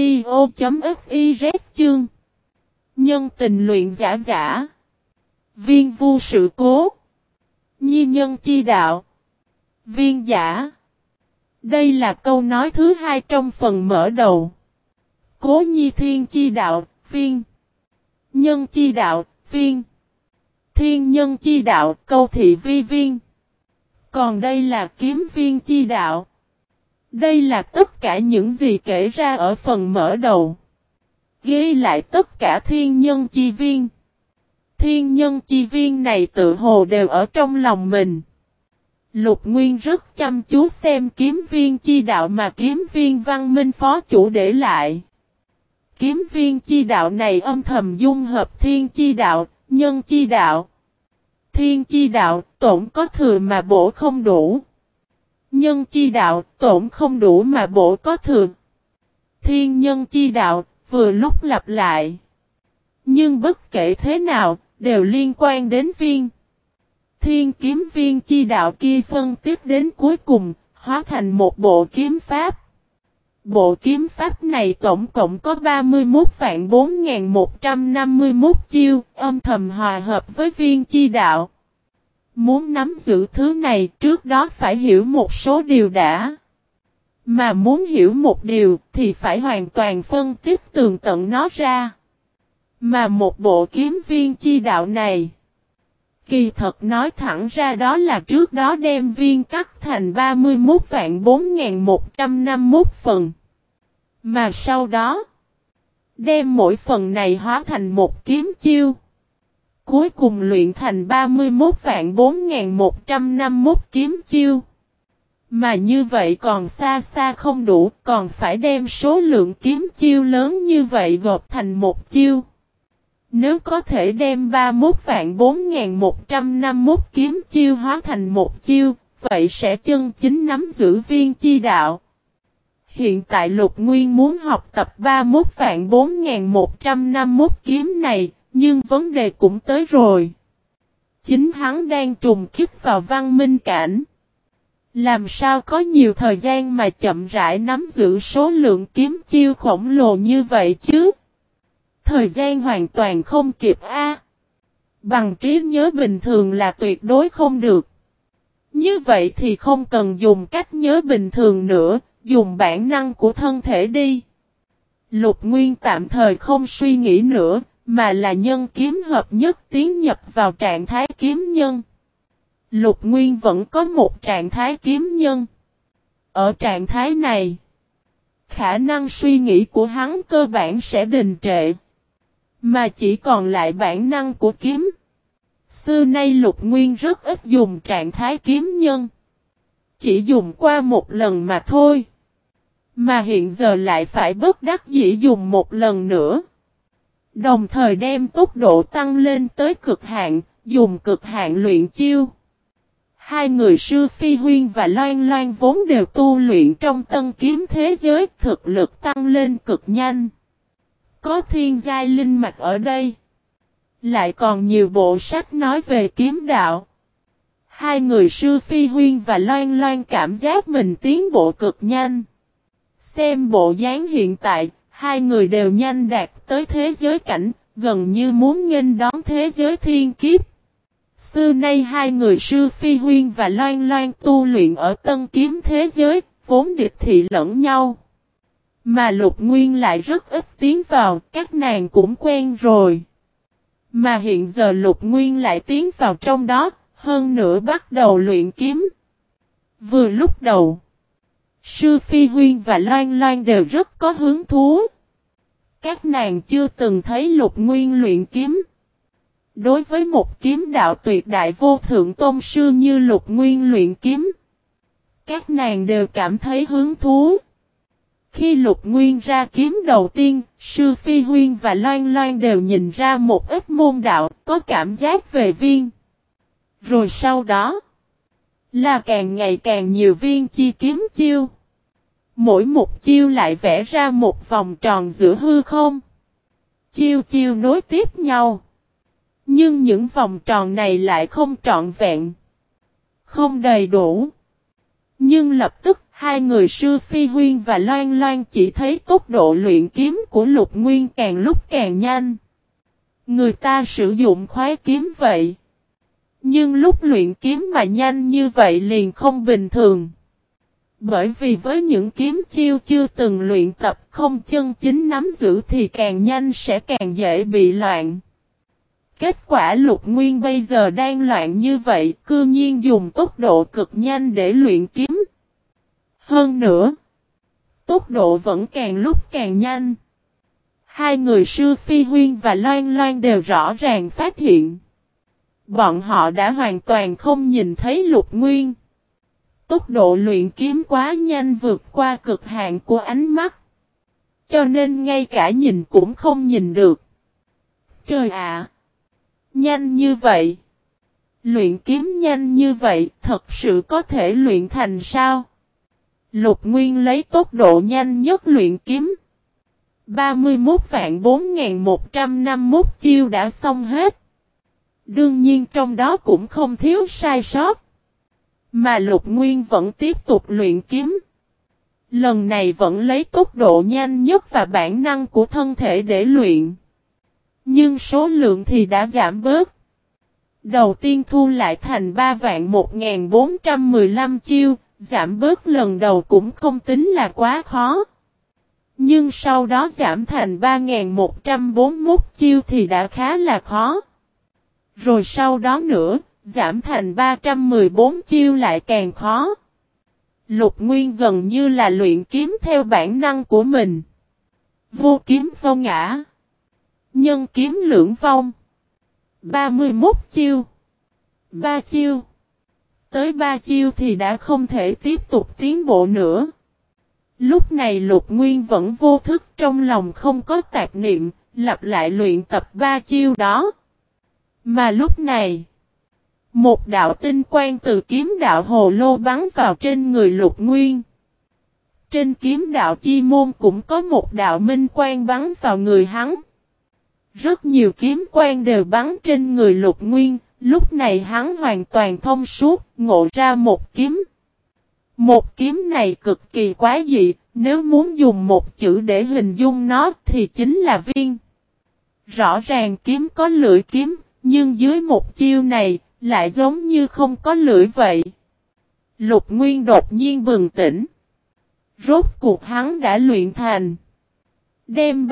audio.fiz chương. Nhân tình luyện giả giả. Viên vu sự cố. Nhi nhân chi đạo. Viên giả. Đây là câu nói thứ hai trong phần mở đầu. Cố nhi thiên chi đạo, viên. Nhân chi đạo, viên. Thiên nhân chi đạo, câu thị vi viên. Còn đây là kiếm viên chi đạo. Đây là tất cả những gì kể ra ở phần mở đầu. Ghi lại tất cả thiên nhân chi viên. Thiên nhân chi viên này tự hồ đều ở trong lòng mình. Lục Nguyên rất chăm chú xem kiếm viên chi đạo mà kiếm viên văn minh phó chủ để lại. Kiếm viên chi đạo này âm thầm dung hợp thiên chi đạo, nhân chi đạo. Thiên chi đạo, tổng có thừa mà bổ không đủ. Nhân chi đạo, tổn không đủ mà bổ có thừa. Thiên nhân chi đạo, vừa lúc lặp lại. Nhưng bất kể thế nào, đều liên quan đến viên. Thiên kiếm viên chi đạo kia phân tiếp đến cuối cùng, hóa thành một bộ kiếm pháp. Bộ kiếm pháp này tổng cộng có 31.4151 chiêu, âm thầm hòa hợp với viên chi đạo. Muốn nắm giữ thứ này trước đó phải hiểu một số điều đã. Mà muốn hiểu một điều thì phải hoàn toàn phân tích tường tận nó ra. Mà một bộ kiếm viên chi đạo này, kỳ thật nói thẳng ra đó là trước đó đem viên cắt thành 31.4151 phần. Mà sau đó, đem mỗi phần này hóa thành một kiếm chiêu. Cuối cùng luyện thành 31.4151 kiếm chiêu. Mà như vậy còn xa xa không đủ, còn phải đem số lượng kiếm chiêu lớn như vậy gộp thành một chiêu. Nếu có thể đem 31.4151 kiếm chiêu hóa thành một chiêu, vậy sẽ chân chính nắm giữ viên chi đạo. Hiện tại Lục Nguyên muốn học tập 31.4151 kiếm này, nhưng vấn đề cũng tới rồi. Chính hắn đang trùng kích vào văn minh cảnh. Làm sao có nhiều thời gian mà chậm rãi nắm giữ số lượng kiếm chiêu khổng lồ như vậy chứ? Thời gian hoàn toàn không kịp a. Bằng trí nhớ bình thường là tuyệt đối không được. Như vậy thì không cần dùng cách nhớ bình thường nữa, dùng bản năng của thân thể đi. Lục Nguyên tạm thời không suy nghĩ nữa, mà là nhân kiếm hợp nhất tiến nhập vào trạng thái kiếm nhân. Lục Nguyên vẫn có một trạng thái kiếm nhân. Ở trạng thái này, khả năng suy nghĩ của hắn cơ bản sẽ đình trệ, mà chỉ còn lại bản năng của kiếm. Xưa nay Lục Nguyên rất ít dùng trạng thái kiếm nhân. Chỉ dùng qua một lần mà thôi. Mà hiện giờ lại phải bất đắc dĩ dùng một lần nữa. Đồng thời đem tốc độ tăng lên tới cực hạn, dùng cực hạn luyện chiêu. Hai người Sư Phi Huyên và Loan Loan vốn đều tu luyện trong tân kiếm thế giới, thực lực tăng lên cực nhanh. Có thiên giai linh mạch ở đây. Lại còn nhiều bộ sách nói về kiếm đạo. Hai người Sư Phi Huyên và Loan Loan cảm giác mình tiến bộ cực nhanh. Xem bộ dáng hiện tại, hai người đều nhanh đạt tới thế giới cảnh, gần như muốn nghênh đón thế giới thiên kiếp. Xưa nay hai người Sư Phi Huyên và Loan Loan tu luyện ở tân kiếm thế giới, vốn địch thị lẫn nhau. Mà Lục Nguyên lại rất ít tiến vào, các nàng cũng quen rồi. Mà hiện giờ Lục Nguyên lại tiến vào trong đó, hơn nữa bắt đầu luyện kiếm. Vừa lúc đầu, Sư Phi Huyên và Loan Loan đều rất có hứng thú. Các nàng chưa từng thấy Lục Nguyên luyện kiếm. Đối với một kiếm đạo tuyệt đại vô thượng tôn sư như Lục Nguyên luyện kiếm, các nàng đều cảm thấy hứng thú. Khi Lục Nguyên ra kiếm đầu tiên, Sư Phi Huyên và Loan Loan đều nhìn ra một ít môn đạo, có cảm giác về viên. Rồi sau đó, là càng ngày càng nhiều viên chi kiếm chiêu. Mỗi một chiêu lại vẽ ra một vòng tròn giữa hư không. Chiêu chiêu nối tiếp nhau. Nhưng những vòng tròn này lại không trọn vẹn, không đầy đủ. Nhưng lập tức hai người Sư Phi Huyên và Loan Loan chỉ thấy tốc độ luyện kiếm của Lục Nguyên càng lúc càng nhanh. Người ta sử dụng khoái kiếm vậy. Nhưng lúc luyện kiếm mà nhanh như vậy liền không bình thường. Bởi vì với những kiếm chiêu chưa từng luyện tập không chân chính nắm giữ thì càng nhanh sẽ càng dễ bị loạn. Kết quả Lục Nguyên bây giờ đang loạn như vậy, cư nhiên dùng tốc độ cực nhanh để luyện kiếm. Hơn nữa, tốc độ vẫn càng lúc càng nhanh. Hai người Sư Phi Huyên và Loan Loan đều rõ ràng phát hiện. Bọn họ đã hoàn toàn không nhìn thấy Lục Nguyên. Tốc độ luyện kiếm quá nhanh vượt qua cực hạn của ánh mắt. Cho nên ngay cả nhìn cũng không nhìn được. Trời ạ! Nhanh như vậy! Luyện kiếm nhanh như vậy, thật sự có thể luyện thành sao? Lục Nguyên lấy tốc độ nhanh nhất luyện kiếm. 31.4151 chiêu đã xong hết. Đương nhiên trong đó cũng không thiếu sai sót. Mà Lục Nguyên vẫn tiếp tục luyện kiếm. Lần này vẫn lấy tốc độ nhanh nhất và bản năng của thân thể để luyện. Nhưng số lượng thì đã giảm bớt. Đầu tiên thu lại thành 3.1415 chiêu, giảm bớt lần đầu cũng không tính là quá khó. Nhưng sau đó giảm thành 3.141 chiêu thì đã khá là khó. Rồi sau đó nữa, giảm thành 314 chiêu lại càng khó. Lục Nguyên gần như là luyện kiếm theo bản năng của mình. Vô kiếm vô ngã. Nhân kiếm lưỡng vong. 31 chiêu. 3 chiêu. Tới 3 chiêu thì đã không thể tiếp tục tiến bộ nữa. Lúc này Lục Nguyên vẫn vô thức trong lòng không có tạp niệm, lặp lại luyện tập 3 chiêu đó. Mà lúc này, một đạo tinh quang từ kiếm đạo hồ lô bắn vào trên người Lục Nguyên. Trên kiếm đạo chi môn cũng có một đạo minh quang bắn vào người hắn. Rất nhiều kiếm quang đều bắn trên người Lục Nguyên, lúc này hắn hoàn toàn thông suốt, ngộ ra một kiếm. Một kiếm này cực kỳ quái dị, nếu muốn dùng một chữ để hình dung nó thì chính là viên. Rõ ràng kiếm có lưỡi kiếm, nhưng dưới một chiêu này, lại giống như không có lưỡi vậy. Lục Nguyên đột nhiên bừng tỉnh. Rốt cuộc hắn đã luyện thành. Đem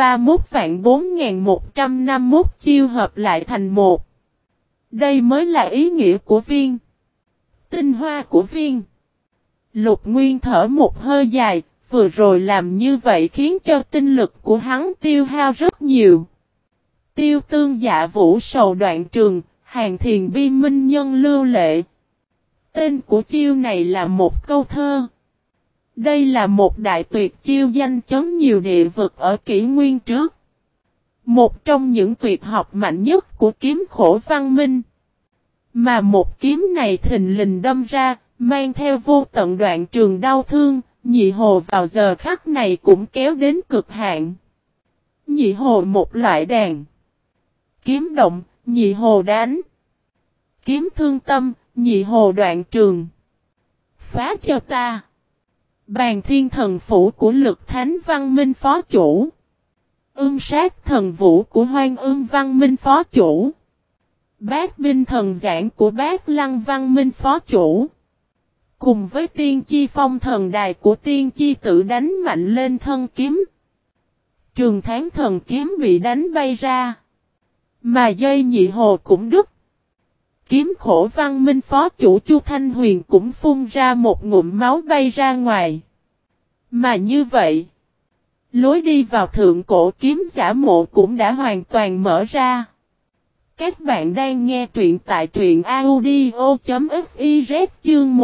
31.4151 chiêu hợp lại thành một. Đây mới là ý nghĩa của viên. Tinh hoa của viên. Lục Nguyên thở một hơi dài, vừa rồi làm như vậy khiến cho tinh lực của hắn tiêu hao rất nhiều. Tiêu tương dạ vũ sầu đoạn trường, hàng thiền bi minh nhân lưu lệ. Tên của chiêu này là một câu thơ. Đây là một đại tuyệt chiêu danh chấn nhiều địa vực ở kỷ nguyên trước. Một trong những tuyệt học mạnh nhất của kiếm khổ văn minh. Mà một kiếm này thình lình đâm ra, mang theo vô tận đoạn trường đau thương, nhị hồ vào giờ khắc này cũng kéo đến cực hạn. Nhị hồ một loại đàn. Kiếm động, nhị hồ đánh. Kiếm thương tâm, nhị hồ đoạn trường. Phá cho ta. Bàn thiên thần phủ của Lực Thánh Văn Minh phó chủ. Sát thần vũ của Hoang Văn Minh phó chủ. Bát binh thần giảng của Bát Lăng Văn Minh phó chủ. Cùng với tiên chi phong thần đài của tiên chi tự đánh mạnh lên thân kiếm. Trường tháng thần kiếm bị đánh bay ra. Mà dây nhị hồ cũng đứt. Kiếm khổ Văn Minh phó chủ Chu Thanh Huyền cũng phun ra một ngụm máu bay ra ngoài. Mà như vậy, lối đi vào thượng cổ kiếm giả mộ cũng đã hoàn toàn mở ra. Các bạn đang nghe truyện tại truyện audio.fiz chương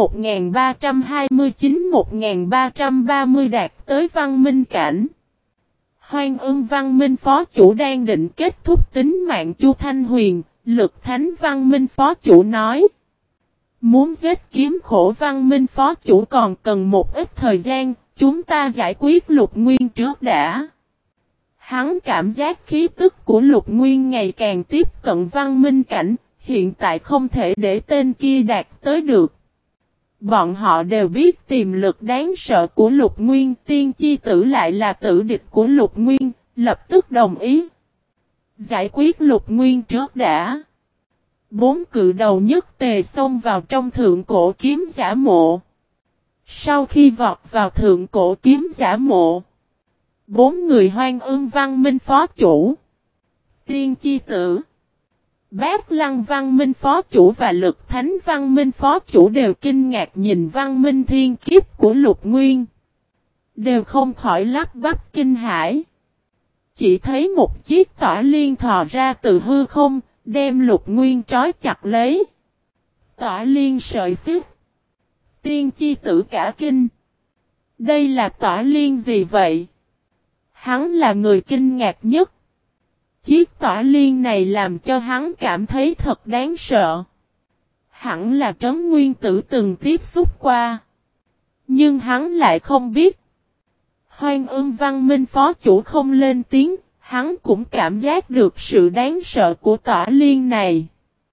1329-1330 đạt tới văn minh cảnh. Hoang Văn Minh phó chủ đang định kết thúc tính mạng Chu Thanh Huyền, Lực Thánh Văn Minh phó chủ nói. Muốn giết kiếm khổ Văn Minh phó chủ còn cần một ít thời gian, chúng ta giải quyết Lục Nguyên trước đã. Hắn cảm giác khí tức của Lục Nguyên ngày càng tiếp cận văn minh cảnh, hiện tại không thể để tên kia đạt tới được. Bọn họ đều biết tiềm lực đáng sợ của Lục Nguyên, tiên chi tử lại là tử địch của Lục Nguyên, lập tức đồng ý. Giải quyết Lục Nguyên trước đã. 4 cự đầu nhất tề xông vào trong thượng cổ kiếm giả mộ. Sau khi vọt vào thượng cổ kiếm giả mộ, 4 người Hoang Văn Minh phó chủ, tiên chi tử, Bát Lăng Văn Minh phó chủ và Lực Thánh Văn Minh phó chủ đều kinh ngạc nhìn văn minh thiên kiếp của Lục Nguyên. Đều không khỏi lắp bắp kinh hãi. Chỉ thấy một chiếc tỏa liên thò ra từ hư không, đem Lục Nguyên trói chặt lấy. Tỏa liên sợi xích. Tiên chi tử cả kinh. Đây là tỏa liên gì vậy? Hắn là người kinh ngạc nhất. Chiếc tỏa liên này làm cho hắn cảm thấy thật đáng sợ. Hẳn là Trấn Nguyên Tử từng tiếp xúc qua. Nhưng hắn lại không biết. Hoang Ưng Văn Minh phó chủ không lên tiếng, hắn cũng cảm giác được sự đáng sợ của tỏa liên này.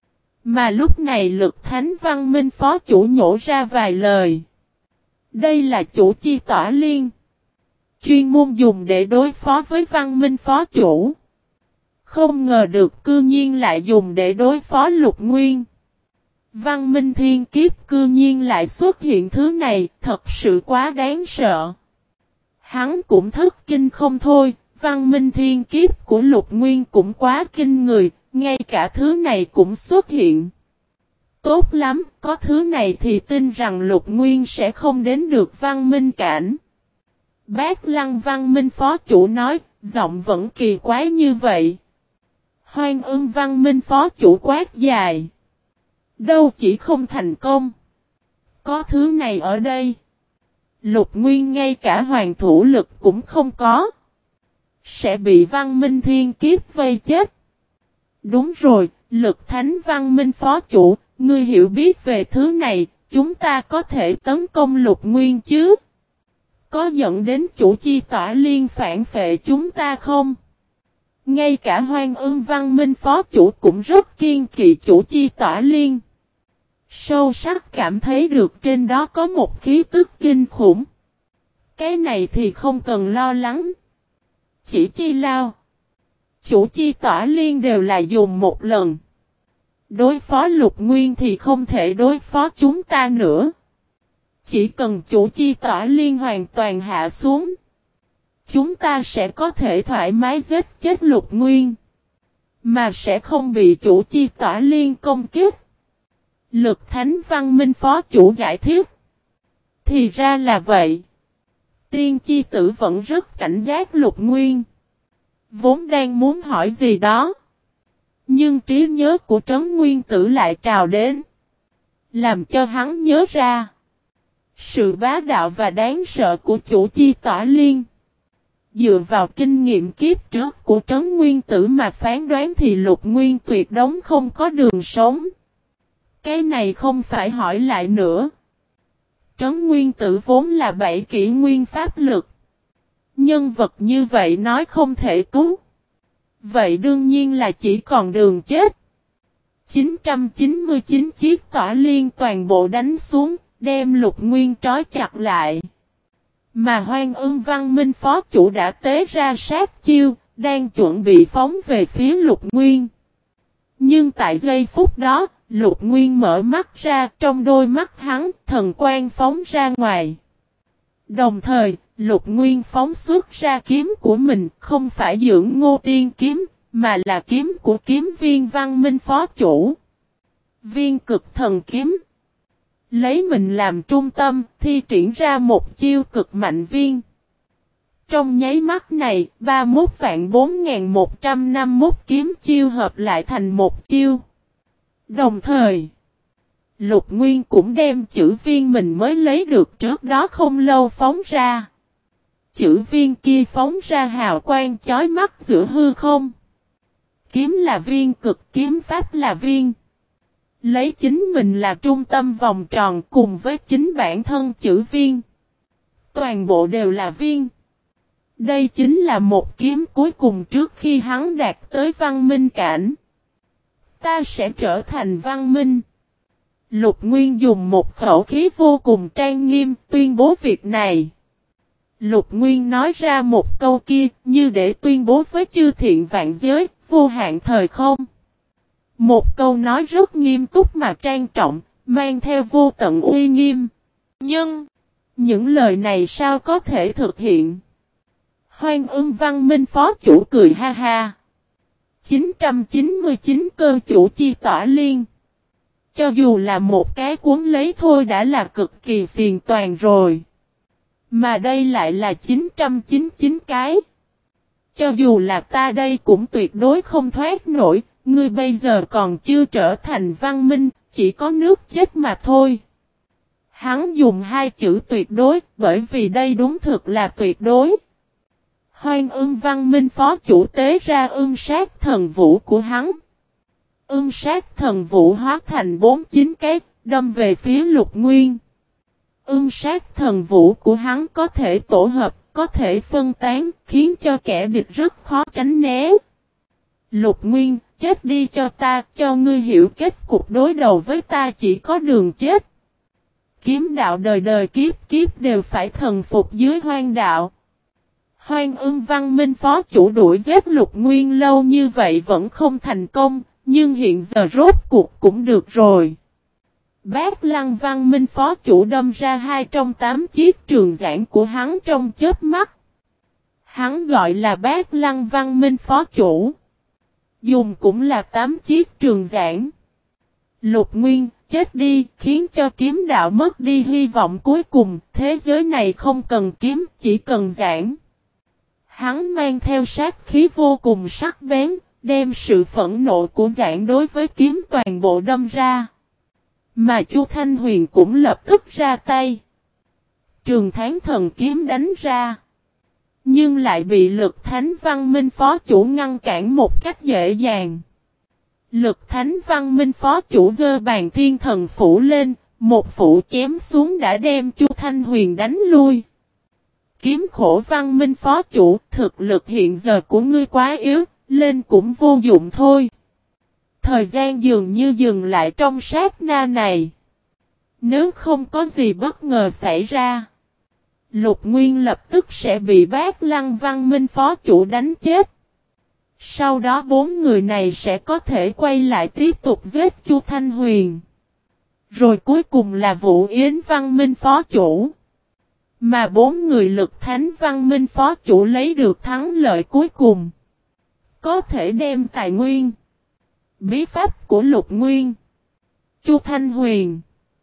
Mà lúc này Lực Thánh Văn Minh phó chủ nhổ ra vài lời. Đây là chủ chi tỏa liên. Chuyên môn dùng để đối phó với Văn Minh phó chủ. Không ngờ được cư nhiên lại dùng để đối phó Lục Nguyên. Văn Minh Thiên Kiếp cư nhiên lại xuất hiện thứ này, thật sự quá đáng sợ. Hắn cũng thất kinh không thôi, Văn Minh Thiên Kiếp của Lục Nguyên cũng quá kinh người, ngay cả thứ này cũng xuất hiện. Tốt lắm, có thứ này thì tin rằng Lục Nguyên sẽ không đến được Văn Minh cảnh. Bác Lăng Văn Minh phó chủ nói, giọng vẫn kỳ quái như vậy. Hoang Ưng Văn Minh phó chủ quát dài. Đâu chỉ không thành công. Có thứ này ở đây. Lục Nguyên ngay cả hoàng thủ lực cũng không có. Sẽ bị Văn Minh Thiên Kiếp vây chết. Đúng rồi, Lực Thánh Văn Minh phó chủ, ngươi hiểu biết về thứ này, chúng ta có thể tấn công Lục Nguyên chứ? Có dẫn đến chủ chi tỏa liên phản phệ chúng ta không? Ngay cả Hoang Ưng Văn Minh phó chủ cũng rất kiên kỵ chủ chi tỏa liên. Sâu sắc cảm thấy được trên đó có một khí tức kinh khủng. Cái này thì không cần lo lắng. Chỉ chi lao. Chủ chi tỏa liên đều là dùng một lần. Đối phó Lục Nguyên thì không thể đối phó chúng ta nữa. Chỉ cần chủ chi tỏa liên hoàn toàn hạ xuống. Chúng ta sẽ có thể thoải mái giết chết Lục Nguyên. Mà sẽ không bị chủ chi tỏa liên công kích. Lực Thánh Văn Minh phó chủ giải thích. Thì ra là vậy. Tiên chi tử vẫn rất cảnh giác Lục Nguyên. Vốn đang muốn hỏi gì đó. Nhưng trí nhớ của Trấn Nguyên Tử lại trào đến. Làm cho hắn nhớ ra. Sự bá đạo và đáng sợ của chủ chi tỏa liên. Dựa vào kinh nghiệm kiếp trước của Trấn Nguyên Tử mà phán đoán thì Lục Nguyên tuyệt đống không có đường sống. Cái này không phải hỏi lại nữa. Trấn Nguyên Tử vốn là 7 kỷ nguyên pháp lực. Nhân vật như vậy nói không thể cứu. Vậy đương nhiên là chỉ còn đường chết. 999 chiếc tỏa liên toàn bộ đánh xuống, đem Lục Nguyên trói chặt lại. Mà Hoang Ưng Văn Minh phó chủ đã tế ra sát chiêu, đang chuẩn bị phóng về phía Lục Nguyên. Nhưng tại giây phút đó, Lục Nguyên mở mắt ra, trong đôi mắt hắn, thần quang phóng ra ngoài. Đồng thời, Lục Nguyên phóng xuất ra kiếm của mình, không phải dưỡng Ngô Tiên kiếm, mà là kiếm của kiếm viên Văn Minh phó chủ. Viên cực thần kiếm. Lấy mình làm trung tâm, thi triển ra một chiêu cực mạnh viên. Trong nháy mắt này, 31.4151 kiếm chiêu hợp lại thành một chiêu. Đồng thời, Lục Nguyên cũng đem chữ viên mình mới lấy được trước đó không lâu phóng ra. Chữ viên kia phóng ra hào quang chói mắt giữa hư không. Kiếm là viên cực, kiếm pháp là viên. Lấy chính mình là trung tâm vòng tròn cùng với chính bản thân chữ viên. Toàn bộ đều là viên. Đây chính là một kiếm cuối cùng trước khi hắn đạt tới văn minh cảnh. Ta sẽ trở thành văn minh. Lục Nguyên dùng một khẩu khí vô cùng trang nghiêm tuyên bố việc này. Lục Nguyên nói ra một câu kia như để tuyên bố với chư thiện vạn giới, vô hạn thời không. Một câu nói rất nghiêm túc mà trang trọng, mang theo vô tận uy nghiêm. Nhưng, những lời này sao có thể thực hiện? Hoang Ưng Văn Minh phó chủ cười ha ha. 999 cơ chủ chi tỏa liên. Cho dù là một cái cuốn lấy thôi đã là cực kỳ phiền toàn rồi. Mà đây lại là 999 cái. Cho dù là ta đây cũng tuyệt đối không thoát nổi, ngươi bây giờ còn chưa trở thành văn minh, chỉ có nước chết mà thôi. Hắn dùng hai chữ tuyệt đối, bởi vì đây đúng thực là tuyệt đối. Hoang Ưng Văn Minh phó chủ tế ra ưng sát thần vũ của hắn. Sát thần vũ hóa thành 49 cái, đâm về phía Lục Nguyên. Sát thần vũ của hắn có thể tổ hợp, có thể phân tán, khiến cho kẻ địch rất khó tránh né. Lục Nguyên, chết đi cho ta, cho ngươi hiểu kết cục đối đầu với ta chỉ có đường chết. Kiếm đạo đời đời kiếp kiếp đều phải thần phục dưới hoang đạo. Hoang Văn Minh phó chủ đuổi giết Lục Nguyên lâu như vậy vẫn không thành công, nhưng hiện giờ rốt cuộc cũng được rồi. Bát Lăng Văn Minh phó chủ đâm ra 2 trong 8 chiếc trường giảng của hắn trong chớp mắt. Hắn gọi là Bát Lăng Văn Minh phó chủ. Dùng cũng là 8 chiếc trường giảng. Lục Nguyên, chết đi, khiến cho kiếm đạo mất đi hy vọng cuối cùng, thế giới này không cần kiếm, chỉ cần giảng. Hắn mang theo sát khí vô cùng sắc bén, đem sự phẫn nộ của giảng đối với kiếm toàn bộ đâm ra. Mà Chu Thanh Huyền cũng lập tức ra tay. Trường Thánh Thần kiếm đánh ra. Nhưng lại bị Lực Thánh Văn Minh phó chủ ngăn cản một cách dễ dàng. Lực Thánh Văn Minh phó chủ giơ bàn thiên thần phủ lên, một phủ chém xuống đã đem Chu Thanh Huyền đánh lui. Kiếm Khổ Văn Minh phó chủ, thực lực hiện giờ của ngươi quá yếu, lên cũng vô dụng thôi. Thời gian dường như dừng lại trong sát na này. Nếu không có gì bất ngờ xảy ra, Lục Nguyên lập tức sẽ bị Bát Lăng Văn Minh phó chủ đánh chết. Sau đó 4 người này sẽ có thể quay lại tiếp tục giết Chu Thanh Huyền. Rồi cuối cùng là Vũ Yến Văn Minh phó chủ. Mà 4 người Lực Thánh Văn Minh phó chủ lấy được thắng lợi cuối cùng. Có thể đem tài nguyên, bí pháp của Lục Nguyên, Chu Thanh Huyền,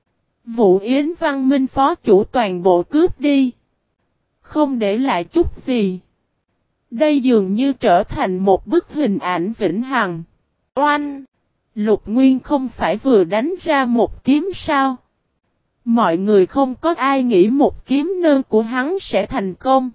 Vũ Yến Văn Minh phó chủ toàn bộ cướp đi. Không để lại chút gì. Đây dường như trở thành một bức hình ảnh vĩnh hằng. Oanh! Lục Nguyên không phải vừa đánh ra một kiếm sao? Mọi người không có ai nghĩ một kiếm nơ của hắn sẽ thành công.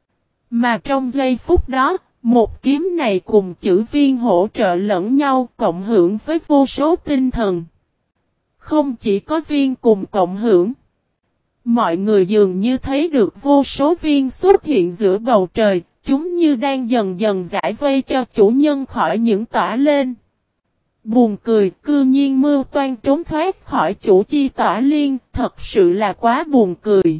Mà trong giây phút đó, một kiếm này cùng chữ viên hỗ trợ lẫn nhau cộng hưởng với vô số tinh thần. Không chỉ có viên cùng cộng hưởng. Mọi người dường như thấy được vô số viên xuất hiện giữa bầu trời, chúng như đang dần dần giải vây cho chủ nhân khỏi những tỏa lên. Buồn cười, cư nhiên Mưu Toan trốn thoát khỏi chủ chi tỏa liên, thật sự là quá buồn cười.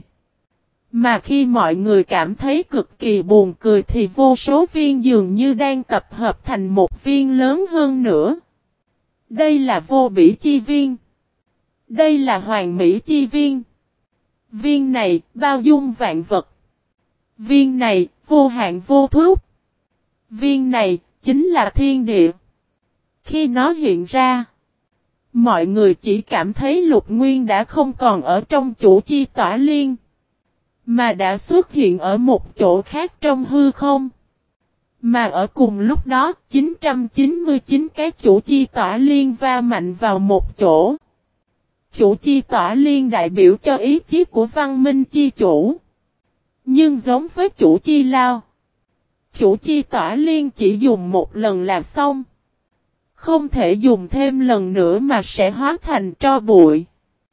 Mà khi mọi người cảm thấy cực kỳ buồn cười thì vô số viên dường như đang tập hợp thành một viên lớn hơn nữa. Đây là vô bỉ chi viên. Đây là hoàn mỹ chi viên. Viên này, bao dung vạn vật. Viên này, vô hạn vô thúc. Viên này, chính là thiên địa. Khi nó hiện ra, mọi người chỉ cảm thấy Lục Nguyên đã không còn ở trong chủ chi tỏa liên, mà đã xuất hiện ở một chỗ khác trong hư không. Mà ở cùng lúc đó, 999 cái chủ chi tỏa liên va mạnh vào một chỗ. Chủ chi tỏa liên đại biểu cho ý chí của văn minh chi chủ. Nhưng giống với chủ chi lao, chủ chi tỏa liên chỉ dùng một lần là xong. Không thể dùng thêm lần nữa mà sẽ hóa thành tro bụi.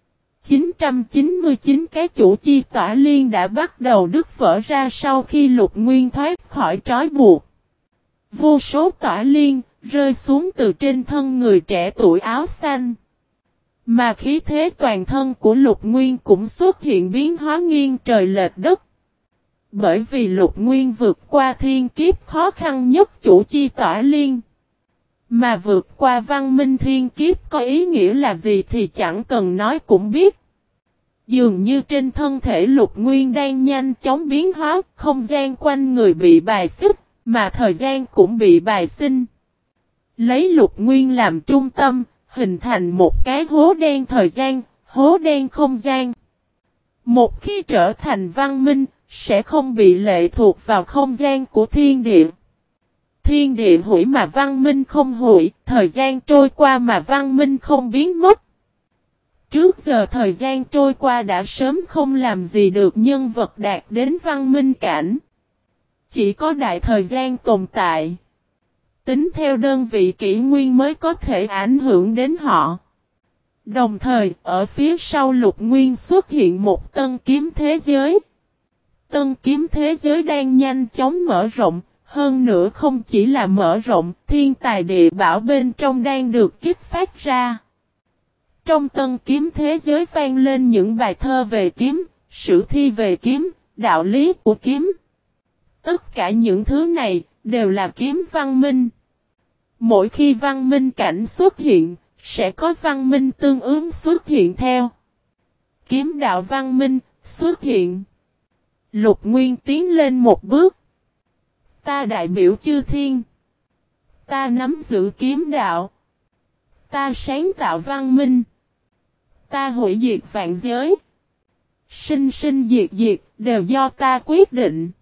999 cái chủ chi tỏa liên đã bắt đầu đứt vỡ ra sau khi Lục Nguyên thoát khỏi trói buộc. Vô số tỏa liên rơi xuống từ trên thân người trẻ tuổi áo xanh. Mà khí thế toàn thân của Lục Nguyên cũng xuất hiện biến hóa nghiêng trời lệch đất. Bởi vì Lục Nguyên vượt qua thiên kiếp khó khăn nhất chủ chi tỏa liên. Mà vượt qua văn minh thiên kiếp có ý nghĩa là gì thì chẳng cần nói cũng biết. Dường như trên thân thể Lục Nguyên đang nhanh chóng biến hóa, không gian quanh người bị bài xích, mà thời gian cũng bị bài sinh. Lấy Lục Nguyên làm trung tâm, hình thành một cái hố đen thời gian, hố đen không gian. Một khi trở thành văn minh, sẽ không bị lệ thuộc vào không gian của thiên địa. Thiên địa hủy mà văn minh không hủy, thời gian trôi qua mà văn minh không biến mất. Trước giờ thời gian trôi qua đã sớm không làm gì được nhân vật đạt đến văn minh cảnh. Chỉ có đại thời gian tồn tại. tính theo đơn vị kỷ nguyên mới có thể ảnh hưởng đến họ. Đồng thời, ở phía sau Lục Nguyên xuất hiện một tân kiếm thế giới. Tân kiếm thế giới đang nhanh chóng mở rộng, hơn nữa không chỉ là mở rộng, thiên tài địa bảo bên trong đang được kích phát ra. Trong tân kiếm thế giới vang lên những bài thơ về kiếm, sử thi về kiếm, đạo lý của kiếm. Tất cả những thứ này đều là kiếm văn minh. Mỗi khi văn minh cảnh xuất hiện, sẽ có văn minh tương ứng xuất hiện theo. Kiếm đạo văn minh xuất hiện. Lục Nguyên tiến lên một bước. Ta đại biểu chư thiên. Ta nắm giữ kiếm đạo. Ta sáng tạo văn minh. Ta hủy diệt vạn giới. Sinh sinh diệt diệt đều do ta quyết định.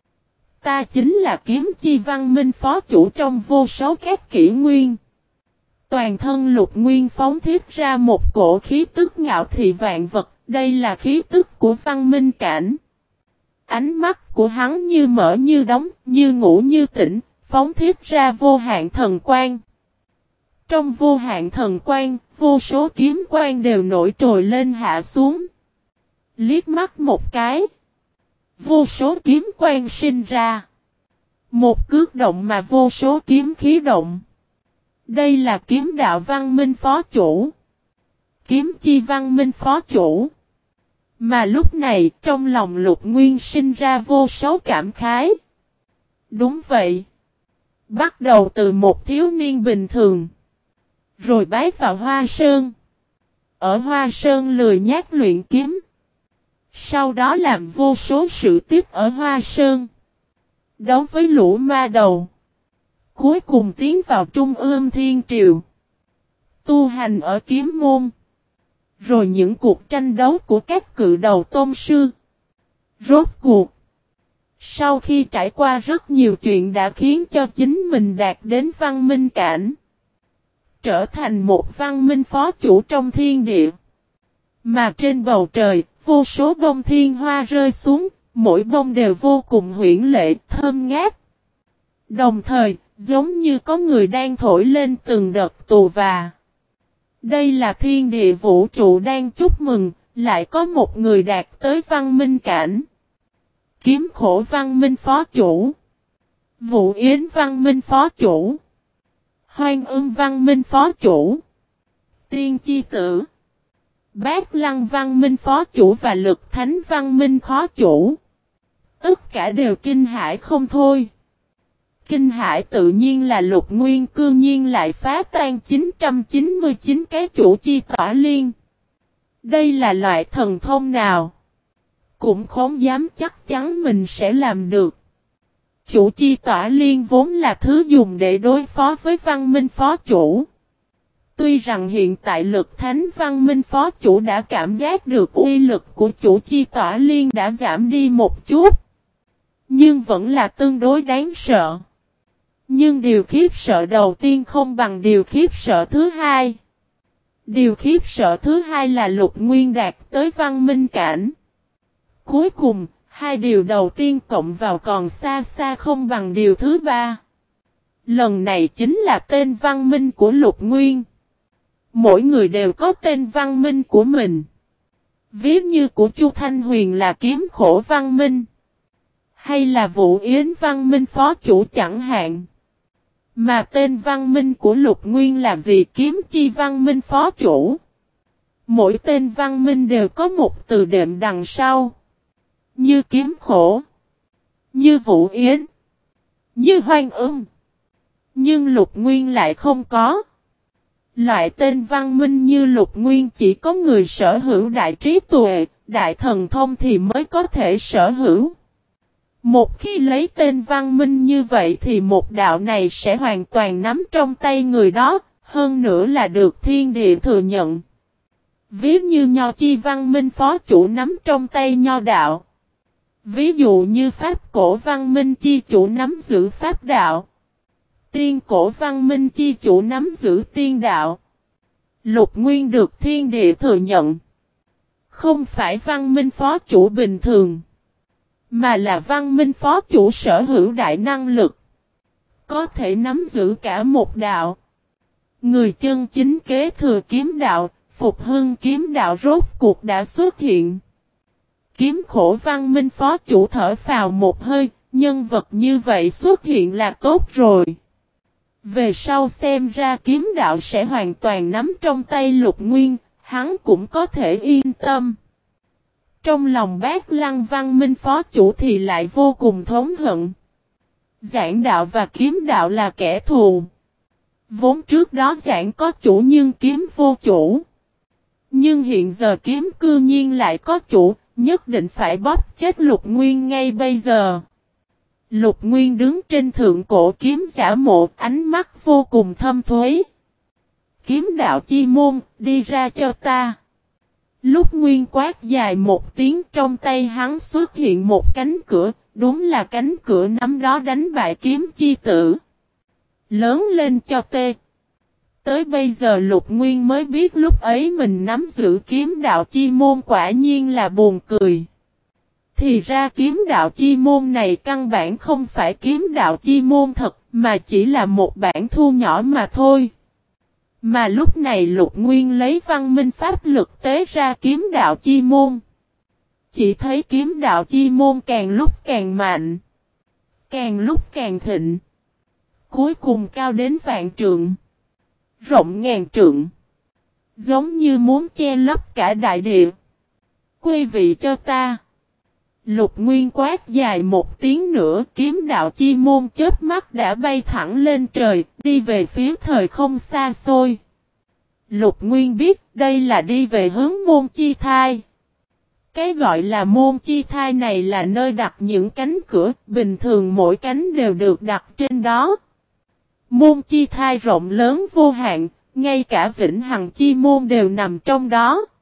Ta chính là kiếm chi văn minh phó chủ trong vô số các kỷ nguyên. Toàn thân Lục Nguyên phóng thiết ra một cổ khí tức ngạo thị vạn vật. Đây là khí tức của văn minh cảnh. Ánh mắt của hắn như mở như đóng, như ngủ như tỉnh, phóng thiết ra vô hạn thần quang. Trong vô hạn thần quang, vô số kiếm quang đều nổi trồi lên hạ xuống. Liếc mắt một cái. Vô số kiếm quang sinh ra. Một cước động mà vô số kiếm khí động. Đây là kiếm đạo văn minh phó chủ. Kiếm chi văn minh phó chủ. Mà lúc này trong lòng Lục Nguyên sinh ra vô số cảm khái. Đúng vậy. Bắt đầu từ một thiếu niên bình thường. Rồi bái vào Hoa Sơn. Ở Hoa Sơn lười nhác luyện kiếm. Sau đó làm vô số sự tiếp ở Hoa Sơn. Đấu với lũ ma đầu. Cuối cùng tiến vào Trung ương Thiên Triều. Tu hành ở kiếm môn. Rồi những cuộc tranh đấu của các cự đầu tôn sư. Rốt cuộc. Sau khi trải qua rất nhiều chuyện đã khiến cho chính mình đạt đến văn minh cảnh. Trở thành một văn minh phó chủ trong thiên địa. Mà trên bầu trời, vô số bông thiên hoa rơi xuống, mỗi bông đều vô cùng huyễn lệ, thơm ngát. Đồng thời, giống như có người đang thổi lên từng đợt tù và. Đây là thiên địa vũ trụ đang chúc mừng, lại có một người đạt tới văn minh cảnh. Kiếm khổ văn minh phó chủ. Vũ Yến văn minh phó chủ. Hoan Ưng văn minh phó chủ. Tiên Chi Tử. Bát Lăng văn minh phó chủ và Lực Thánh văn minh phó chủ. Tất cả đều kinh hãi không thôi. Kinh hãi tự nhiên là Lục Nguyên cư nhiên lại phá tan 999 cái chủ chi tỏa liên. Đây là loại thần thông nào? Cũng không dám chắc chắn mình sẽ làm được. Chủ chi tỏa liên vốn là thứ dùng để đối phó với văn minh phó chủ. Tuy rằng hiện tại Lực Thánh văn minh phó chủ đã cảm giác được uy lực của chủ chi tỏa liên đã giảm đi một chút. Nhưng vẫn là tương đối đáng sợ. Nhưng điều khiếp sợ đầu tiên không bằng điều khiếp sợ thứ hai. Điều khiếp sợ thứ hai là Lục Nguyên đạt tới văn minh cảnh. Cuối cùng, hai điều đầu tiên cộng vào còn xa xa không bằng điều thứ ba. Lần này chính là tên văn minh của Lục Nguyên. Mỗi người đều có tên văn minh của mình. Ví như của Chu Thanh Huyền là kiếm khổ văn minh. Hay là Vũ Yến văn minh phó chủ chẳng hạn. Mà tên văn minh của Lục Nguyên là gì? Kiếm chi văn minh phó chủ. Mỗi tên văn minh đều có một từ đệm đằng sau. Như kiếm khổ. Như Vũ Yến. Như Hoan Ưng. Nhưng Lục Nguyên lại không có. Loại tên văn minh như Lục Nguyên chỉ có người sở hữu đại trí tuệ, đại thần thông thì mới có thể sở hữu. Một khi lấy tên văn minh như vậy thì một đạo này sẽ hoàn toàn nắm trong tay người đó, hơn nữa là được thiên địa thừa nhận. Ví như Nho chi văn minh phó chủ nắm trong tay Nho đạo. Ví dụ như Pháp cổ văn minh chi chủ nắm giữ Pháp đạo. Tiên cổ văn minh chi chủ nắm giữ tiên đạo. Lục Nguyên được thiên địa thừa nhận. Không phải văn minh phó chủ bình thường. Mà là văn minh phó chủ sở hữu đại năng lực. có thể nắm giữ cả một đạo. Người chân chính kế thừa kiếm đạo, phục hưng kiếm đạo rốt cuộc đã xuất hiện. Kiếm Khổ Văn Minh phó chủ thở phào một hơi, nhân vật như vậy xuất hiện là tốt rồi. Về sau xem ra kiếm đạo sẽ hoàn toàn nắm trong tay Lục Nguyên, hắn cũng có thể yên tâm. Trong lòng Bác Lăng Văn Minh phó chủ thì lại vô cùng thống hận. Giảng đạo và kiếm đạo là kẻ thù. Vốn trước đó giảng có chủ nhưng kiếm vô chủ. Nhưng hiện giờ kiếm cư nhiên lại có chủ, nhất định phải bóp chết Lục Nguyên ngay bây giờ. Lục Nguyên đứng trên thượng cổ kiếm giả mộ, ánh mắt vô cùng thâm thúy. Kiếm đạo chi môn, đi ra cho ta. Lúc Nguyên quát dài một tiếng, trong tay hắn xuất hiện một cánh cửa, đúng là cánh cửa năm đó đánh bại kiếm chi tử. Lớn lên cho tê. Tới bây giờ Lục Nguyên mới biết lúc ấy mình nắm giữ kiếm đạo chi môn quả nhiên là buồn cười. Thì ra kiếm đạo chi môn này căn bản không phải kiếm đạo chi môn thật, mà chỉ là một bản thu nhỏ mà thôi. Mà lúc này Lục Nguyên lấy văn minh pháp lực tế ra kiếm đạo chi môn. Chỉ thấy kiếm đạo chi môn càng lúc càng mạnh, càng lúc càng thịnh. Cuối cùng cao đến vạn trượng, rộng ngàn trượng, giống như muốn che lấp cả đại địa. Quý vị cho ta. Lục Nguyên quát dài một tiếng nữa, kiếm đạo chi môn chớp mắt đã bay thẳng lên trời, đi về phía thời không xa xôi. Lục Nguyên biết đây là đi về hướng môn chi thai. Cái gọi là môn chi thai này là nơi đặt những cánh cửa, bình thường mỗi cánh đều được đặt trên đó. Môn chi thai rộng lớn vô hạn, ngay cả vĩnh hằng chi môn đều nằm trong đó.